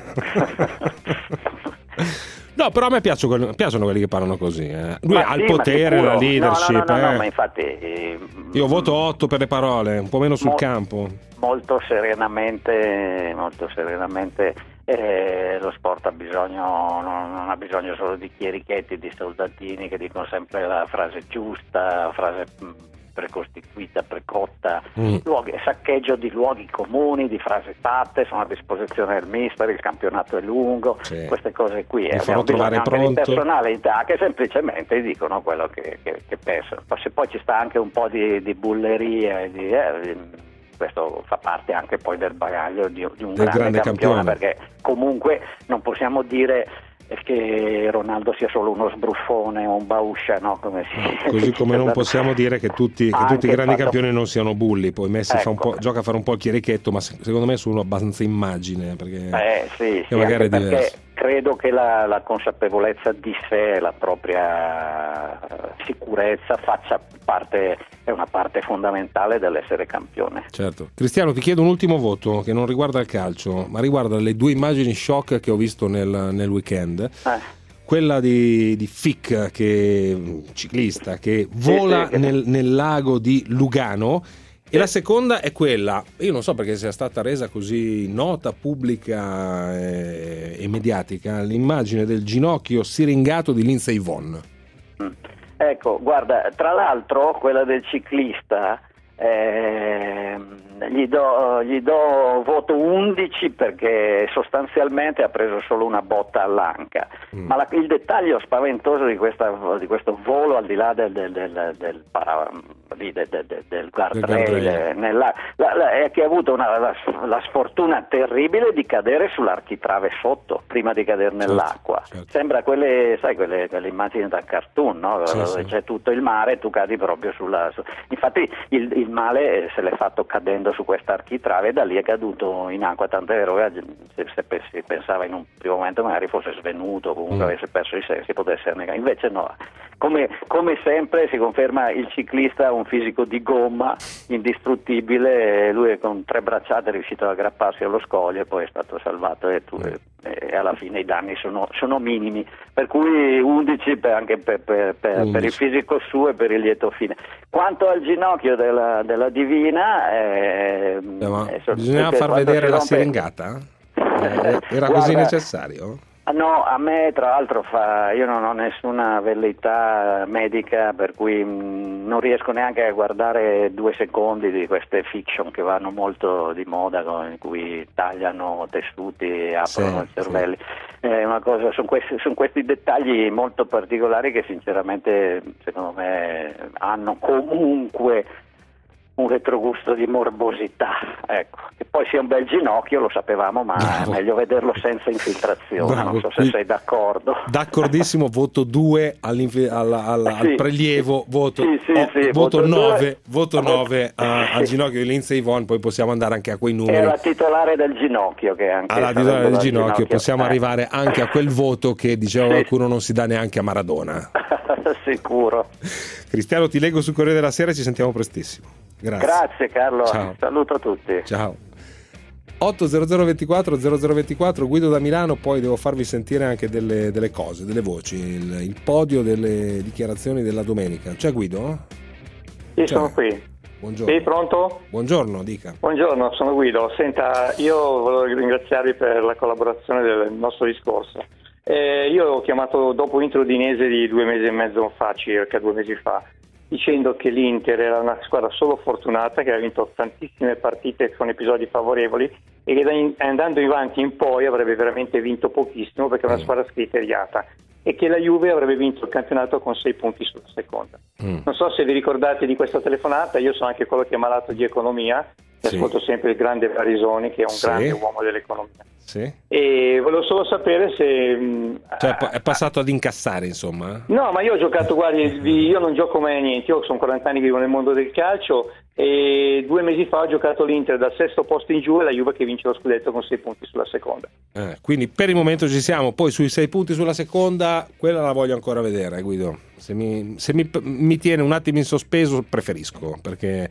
No, però a me piacciono, piacciono quelli che parlano così. Eh. Lui Ma ha sì, il potere, ma la sicuro. leadership. No, no, no, no, eh. no, ma infatti eh, Io voto otto per le parole, un po' meno sul Mo- campo. molto serenamente, molto serenamente eh, lo sport ha bisogno, non, non ha bisogno solo di chierichetti, di soldatini che dicono sempre la frase giusta, la frase mh, precostituita, precotta, Mm. luoghi, saccheggio di luoghi comuni, di frasi fatte, sono a disposizione del mister, il campionato è lungo, Sì. queste cose qui. Mi eh, farò abbiamo bisogno trovare anche pronto. di personalità che semplicemente dicono quello che, che, che pensano. Poi, se poi ci sta anche un po' di, di bulleria e di, eh, di- questo fa parte anche poi del bagaglio di, di un Del grande, grande campione, campione. perché comunque non possiamo dire che Ronaldo sia solo uno sbruffone o un bauscia, no? Come si, Così come non possiamo dire che tutti, che Anche tutti i grandi fatto- campioni non siano bulli. Poi Messi fa un Ecco. po', gioca a fare un po' il chierichetto, ma se- secondo me sono abbastanza immagine, perché Eh sì, che sì, magari anche è perché diverso. credo che la, la consapevolezza di sé e la propria eh, sicurezza faccia parte, è una parte fondamentale dell'essere campione. Certo. Cristiano, ti chiedo un ultimo voto che non riguarda il calcio, ma riguarda le due immagini shock che ho visto nel, nel weekend. Eh. Quella di, di Fick, che ciclista, che vola sì, che- nel, nel lago di Lugano. E la seconda è quella, io non so perché sia stata resa così nota, pubblica e, e mediatica, l'immagine del ginocchio siringato di Lindsey Vonn. Ecco, guarda, tra l'altro quella del ciclista ehm, gli do, gli do voto undici perché sostanzialmente ha preso solo una botta all'anca, Mm. ma la- il dettaglio spaventoso di, questa, di questo volo al di là del, del, del, del, para- lì, del, del, del- del guardrail, guardrail. eh, nella- la- la- è che ha avuto una, la, la sfortuna terribile di cadere sull'architrave sotto prima di cadere nell'acqua. Sembra quelle, sai, quelle, quelle immagini da cartoon, no? Sì, Dove sì. c'è tutto il mare e tu cadi proprio sulla... su- Infatti il, il male eh, se l'è fatto cadendo su questa architrave e da lì è caduto in acqua, tant'è vero che se, se pe- si pensava in un primo momento magari fosse svenuto, comunque Mm. avesse perso i sensi, potesse essere negato. Invece no, come, come sempre si conferma il ciclista un fisico di gomma indistruttibile, e lui con tre bracciate è riuscito ad aggrapparsi allo scoglio e poi è stato salvato e, tu, e, e alla fine i danni sono, sono minimi, per cui undici per, anche per, per, per, per il undici. fisico suo e per il lieto fine. Quanto al ginocchio della, della Divina eh, Eh, ma eh, so- bisognava perché far quando vedere si la rompe- siringata? Eh, Era così Guarda, necessario? Ah, no, a me tra l'altro fa, io non ho nessuna velleità medica, per cui mh, non riesco neanche a guardare due secondi di queste fiction che vanno molto di moda, no, in cui tagliano tessuti e aprono Sì, i cervelli. È una cosa, sono questi, sono questi dettagli molto particolari che sinceramente secondo me hanno comunque un retrogusto di morbosità, ecco. Che poi sia un bel ginocchio lo sapevamo, ma Bravo. è meglio vederlo senza infiltrazione. Bravo. Non so se Qui- sei d'accordo. D'accordissimo, voto due all'infi- alla- alla- Sì. al prelievo, voto, Sì, sì, oh, sì, voto voto nove, due. voto Voto- nove a- al Sì. ginocchio di Lindsey Vonn, poi possiamo andare anche a quei numeri. Era titolare del ginocchio che anche Alla sarebbe titolare del dal ginocchio possiamo eh. arrivare anche a quel voto che diceva Sì. qualcuno non si dà neanche a Maradona. Sicuro. Cristiano, ti leggo sul Corriere della Sera e ci sentiamo prestissimo. Grazie. Grazie Carlo, Ciao. saluto a tutti. Ciao. otto zero zero ventiquattro zero zero ventiquattro, Guido da Milano, poi devo farvi sentire anche delle, delle cose, delle voci, il, il podio delle dichiarazioni della domenica. C'è Guido? Sì, C'è. sono qui. Buongiorno. Sì, pronto? Buongiorno, dica. Buongiorno, sono Guido. Senta, io volevo ringraziarvi per la collaborazione del nostro discorso. Eh, io ho chiamato dopo l'intro udinese di due mesi e mezzo fa, circa due mesi fa, dicendo che l'Inter era una squadra solo fortunata, che aveva vinto tantissime partite con episodi favorevoli e che da in- andando in avanti in poi avrebbe veramente vinto pochissimo perché è una squadra scriteriata, e che la Juve avrebbe vinto il campionato con sei punti sulla seconda. Mm. Non so se vi ricordate di questa telefonata, io sono anche quello che è malato di economia, Sì. ascolto sempre il grande Barisoni, che è un Sì. grande uomo dell'economia. Sì. E volevo solo sapere se... mh, Cioè, è passato ad incassare, insomma. No, ma io ho giocato, guardi, vi- io non gioco mai a niente, io sono quaranta anni che vivo nel mondo del calcio e due mesi fa ho giocato l'Inter dal sesto posto in giù e la Juve che vince lo scudetto con sei punti sulla seconda. Eh, quindi per il momento ci siamo, poi sui sei punti sulla seconda, quella la voglio ancora vedere, Guido. Se mi, se mi, mi tiene un attimo in sospeso preferisco, perché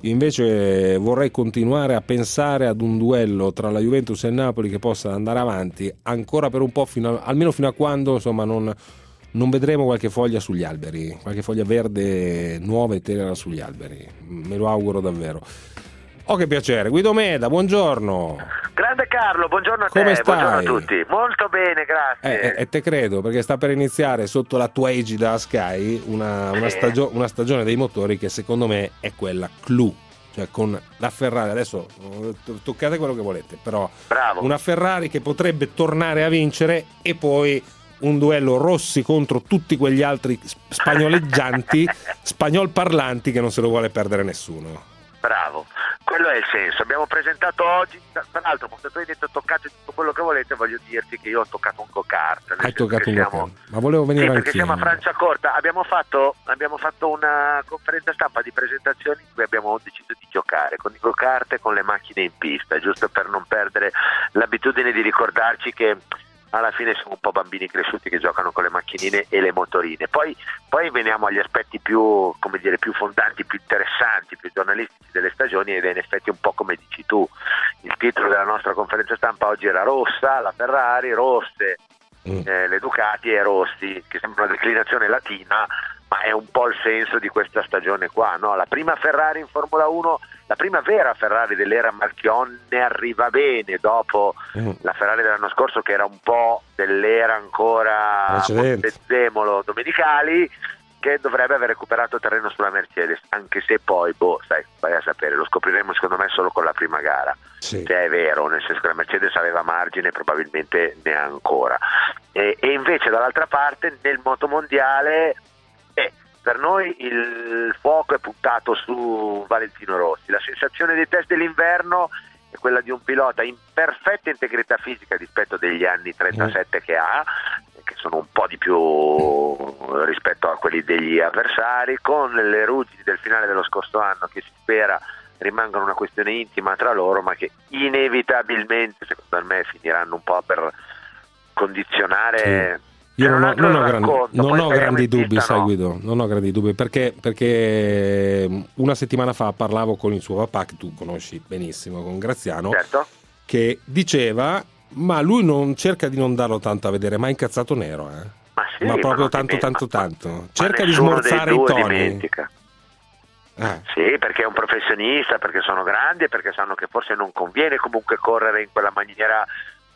Io invece vorrei continuare a pensare ad un duello tra la Juventus e il Napoli che possa andare avanti ancora per un po', fino a, almeno fino a quando insomma non, non vedremo qualche foglia sugli alberi, qualche foglia verde nuova e tenera sugli alberi. Me lo auguro davvero. Oh, che piacere. Guido Meda, buongiorno. Grande Carlo, buongiorno a te. Come stai? Buongiorno a tutti. Molto bene, grazie. E eh, eh, te credo, perché sta per iniziare sotto la tua egida Sky una, una, Sì. stagio- una stagione dei motori che secondo me è quella clou, cioè con la Ferrari. Adesso eh, to- toccate quello che volete, però Bravo. una Ferrari che potrebbe tornare a vincere e poi un duello Rossi contro tutti quegli altri sp- spagnoleggianti, spagnol parlanti che non se lo vuole perdere nessuno. Bravo, quello è il senso. Abbiamo presentato oggi, tra tra l'altro, quando tu hai detto toccate tutto quello che volete, voglio dirti che io ho toccato un go-kart. nel Hai senso toccato che un siamo- go-kart, ma volevo venire Sì, perché anch'io. siamo a Franciacorta. Abbiamo fatto, abbiamo fatto una conferenza stampa di presentazioni in cui abbiamo deciso di giocare con i go-kart e con le macchine in pista, giusto per non perdere l'abitudine di ricordarci che alla fine siamo un po' bambini cresciuti che giocano con le macchinine e le motorine. Poi, poi veniamo agli aspetti più, come dire, più fondanti, più interessanti, più giornalistici delle stagioni, ed è in effetti un po' come dici tu. Il titolo della nostra conferenza stampa oggi era Rossa, la Ferrari, rosse eh, le Ducati e Rossi, che sembra una declinazione latina, ma è un po' il senso di questa stagione qua, no? La prima Ferrari in Formula uno, la prima vera Ferrari dell'era Marchionne arriva bene dopo Mm. la Ferrari dell'anno scorso, che era un po' dell'era ancora Precedente. Montezemolo Domenicali, che dovrebbe aver recuperato terreno sulla Mercedes, anche se poi, boh, sai, vai a sapere, lo scopriremo secondo me solo con la prima gara, Sì. se è vero, nel senso che la Mercedes aveva margine, probabilmente ne ha ancora. E, e invece dall'altra parte nel motomondiale eh, per noi il fuoco è puntato su Valentino Rossi. La sensazione dei test dell'inverno è quella di un pilota in perfetta integrità fisica rispetto degli anni trentasette che ha, che sono un po' di più rispetto a quelli degli avversari, con le ruggini del finale dello scorso anno che si spera rimangano una questione intima tra loro, ma che inevitabilmente secondo me finiranno un po' per condizionare. Io non ho, altro non ho grandi, racconto, non poi ho speriamo grandi in dubbi, pista, sai no. Guido, non ho grandi dubbi perché, perché una settimana fa parlavo con il suo papà, che tu conosci benissimo, con Graziano, Certo. che diceva, ma lui non cerca di non darlo tanto a vedere, ma è incazzato nero, eh. Ma, sì, ma ma proprio non tanto dime- tanto ma- tanto. ma Cerca di nessuno dei smorzare i due toni. dimentica. Eh. Sì, perché è un professionista, perché sono grandi e perché sanno che forse non conviene comunque correre in quella maniera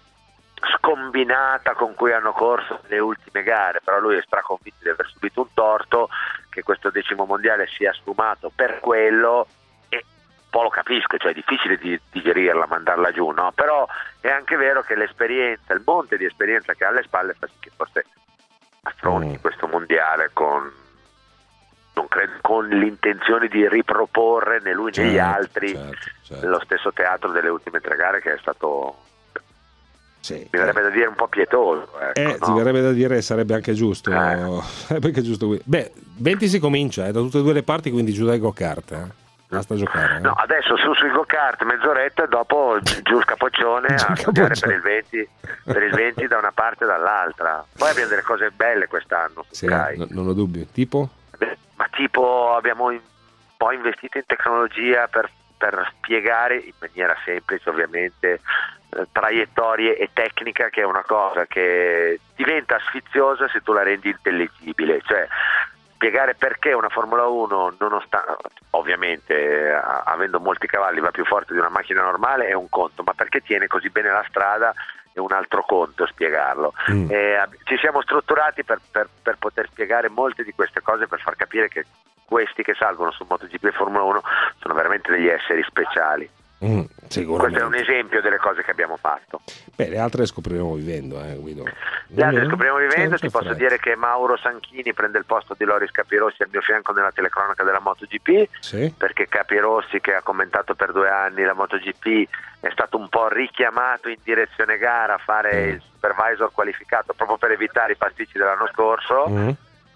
scombinata con cui hanno corso le ultime gare, però lui è straconvinto di aver subito un torto, che questo decimo mondiale sia sfumato per quello, e un po' lo capisco, cioè è difficile di digerirla, mandarla giù, no? Però è anche vero che l'esperienza, il monte di esperienza che ha alle spalle fa sì che forse affronti Mm. questo mondiale con, non credo, con l'intenzione di riproporre né lui né gli Certo, altri certo, certo. lo stesso teatro delle ultime tre gare, che è stato, Sì, mi verrebbe da dire, un po' pietoso, ecco, Eh, no? ti verrebbe da dire, sarebbe anche giusto. Eh. Perché è giusto qui. Beh, venti si comincia eh, da tutte e due le parti, quindi giù dai go-kart. Eh. Basta giocare. Eh. No, adesso su sui go-kart mezz'oretta e dopo gi- giù il capoccione a studiare per il venti per il venti da una parte e dall'altra. Poi abbiamo delle cose belle quest'anno su Sì, Sky. no- non ho dubbi. Tipo? Ma tipo abbiamo un po' investito in tecnologia per, per spiegare in maniera semplice, ovviamente, eh, traiettorie e tecnica, che è una cosa che diventa sfiziosa se tu la rendi intelligibile, cioè spiegare perché una Formula uno, nonostante ovviamente eh, avendo molti cavalli va più forte di una macchina normale, è un conto, ma perché tiene così bene la strada è un altro conto spiegarlo. Mm. Eh, ab- ci siamo strutturati per, per, per poter spiegare molte di queste cose, per far capire che questi che salgono su MotoGP e Formula uno sono veramente degli esseri speciali. Mm, Questo è sicuramente. un esempio delle cose che abbiamo fatto. Beh, le altre le scopriremo vivendo, eh, Guido. Le altre Mm, scopriamo vivendo. senza Ti posso fretta. dire che Mauro Sanchini prende il posto di Loris Capirossi al mio fianco nella telecronaca della MotoGP, Sì. perché Capirossi, che ha commentato per due anni la MotoGP, è stato un po' richiamato in direzione gara a fare Mm. il supervisor qualificato proprio per evitare i pasticci dell'anno scorso. Mm.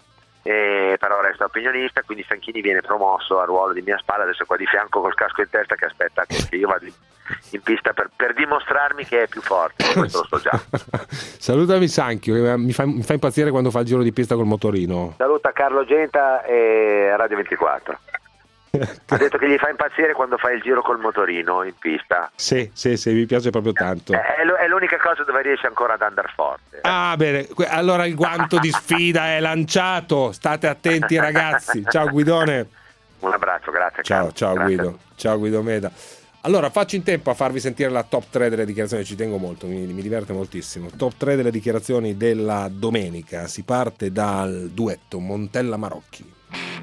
E però resta opinionista, quindi Sanchini viene promosso al ruolo di mia spalla, adesso qua di fianco col casco in testa, che aspetta che, che io vado in, in pista per, per dimostrarmi che è più forte, questo lo so già. Salutami Sanchio, che mi fa, mi fa impazzire quando fa il giro di pista col motorino. Saluta Carlo Genta e Radio ventiquattro. Ha detto che gli fa impazzire quando fai il giro col motorino in pista. Sì, sì, sì, mi piace proprio tanto. È, è l'unica cosa dove riesce ancora ad andare forte. Ah, bene, allora il guanto di sfida è lanciato. State attenti, ragazzi. Ciao Guidone. Un abbraccio, grazie. Ciao, Carlo. ciao Grazie. Guido. Ciao Guido Meda. Allora, faccio in tempo a farvi sentire la top tre delle dichiarazioni, ci tengo molto, mi, mi diverte moltissimo. Top tre delle dichiarazioni della domenica. Si parte dal duetto Montella Marocchi.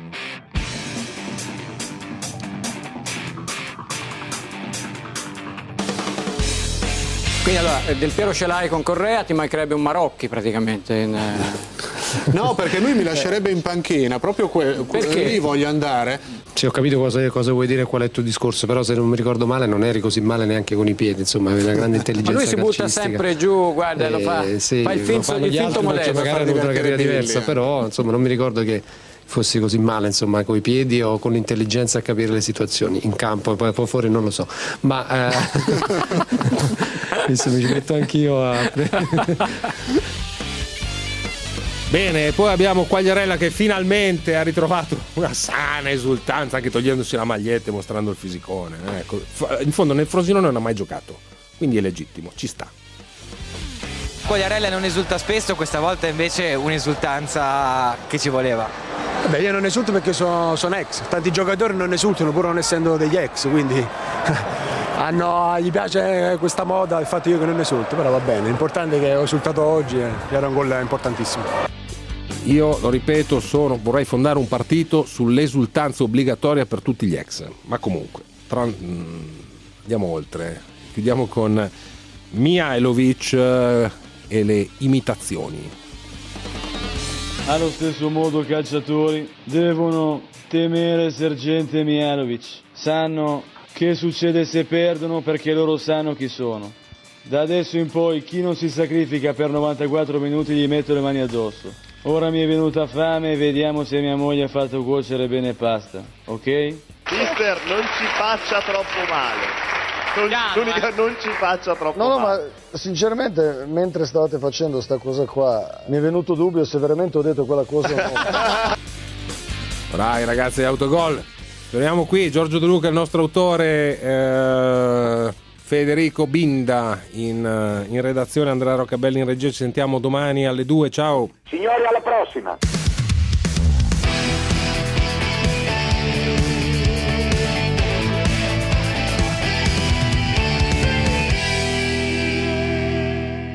Quindi allora, Del Piero ce l'hai con Correa, ti mancherebbe un Marocchi praticamente. In, eh... No, perché lui mi lascerebbe in panchina, proprio que- Perché? lì voglio andare. Sì, ho capito cosa, cosa vuoi dire, qual è il tuo discorso, però se non mi ricordo male non eri così male neanche con i piedi, insomma, avevi una grande intelligenza. Ma lui si butta calcistica. sempre giù, guarda, Eh, lo fa, sì, fa il lo finto, fanno il gli finto altri, modesto. magari hanno avuto una carriera diversa, però insomma non mi ricordo che fossi così male, insomma, con i piedi o con l'intelligenza a capire le situazioni in campo, poi, poi fuori non lo so, ma eh, adesso mi ci metto anch'io a Bene, poi abbiamo Quagliarella che finalmente ha ritrovato una sana esultanza, anche togliendosi la maglietta e mostrando il fisicone. Ecco, in fondo nel Frosinone non ha mai giocato, quindi è legittimo, ci sta. Quagliarella non esulta spesso, questa volta invece un'esultanza che ci voleva. Beh, io non esulto perché sono, sono ex, tanti giocatori non esultano pur non essendo degli ex, quindi hanno, gli piace questa moda, il fatto io che non esulto, però va bene, l'importante è che ho esultato oggi e era un gol importantissimo. Io lo ripeto, sono, vorrei fondare un partito sull'esultanza obbligatoria per tutti gli ex, ma comunque tra, mh, andiamo oltre, chiudiamo con Mihajlovic eh, e le imitazioni. Allo stesso modo calciatori devono temere Sergente Mihajlovic, sanno che succede se perdono perché loro sanno chi sono. Da adesso in poi chi non si sacrifica per novantaquattro minuti gli metto le mani addosso. Ora mi è venuta fame e vediamo se mia moglie ha fatto cuocere bene pasta, ok? Mister, non ci faccia troppo male. Non, l'unica, non ci faccia troppo No, no, male. ma sinceramente, mentre stavate facendo sta cosa qua, mi è venuto dubbio se veramente ho detto quella cosa o no. Dai ragazzi, autogol. Torniamo qui, Giorgio De Luca, il nostro autore, eh, Federico Binda in, in redazione, Andrea Roccabelli in regia. Ci sentiamo domani alle due, ciao. Signori, alla prossima.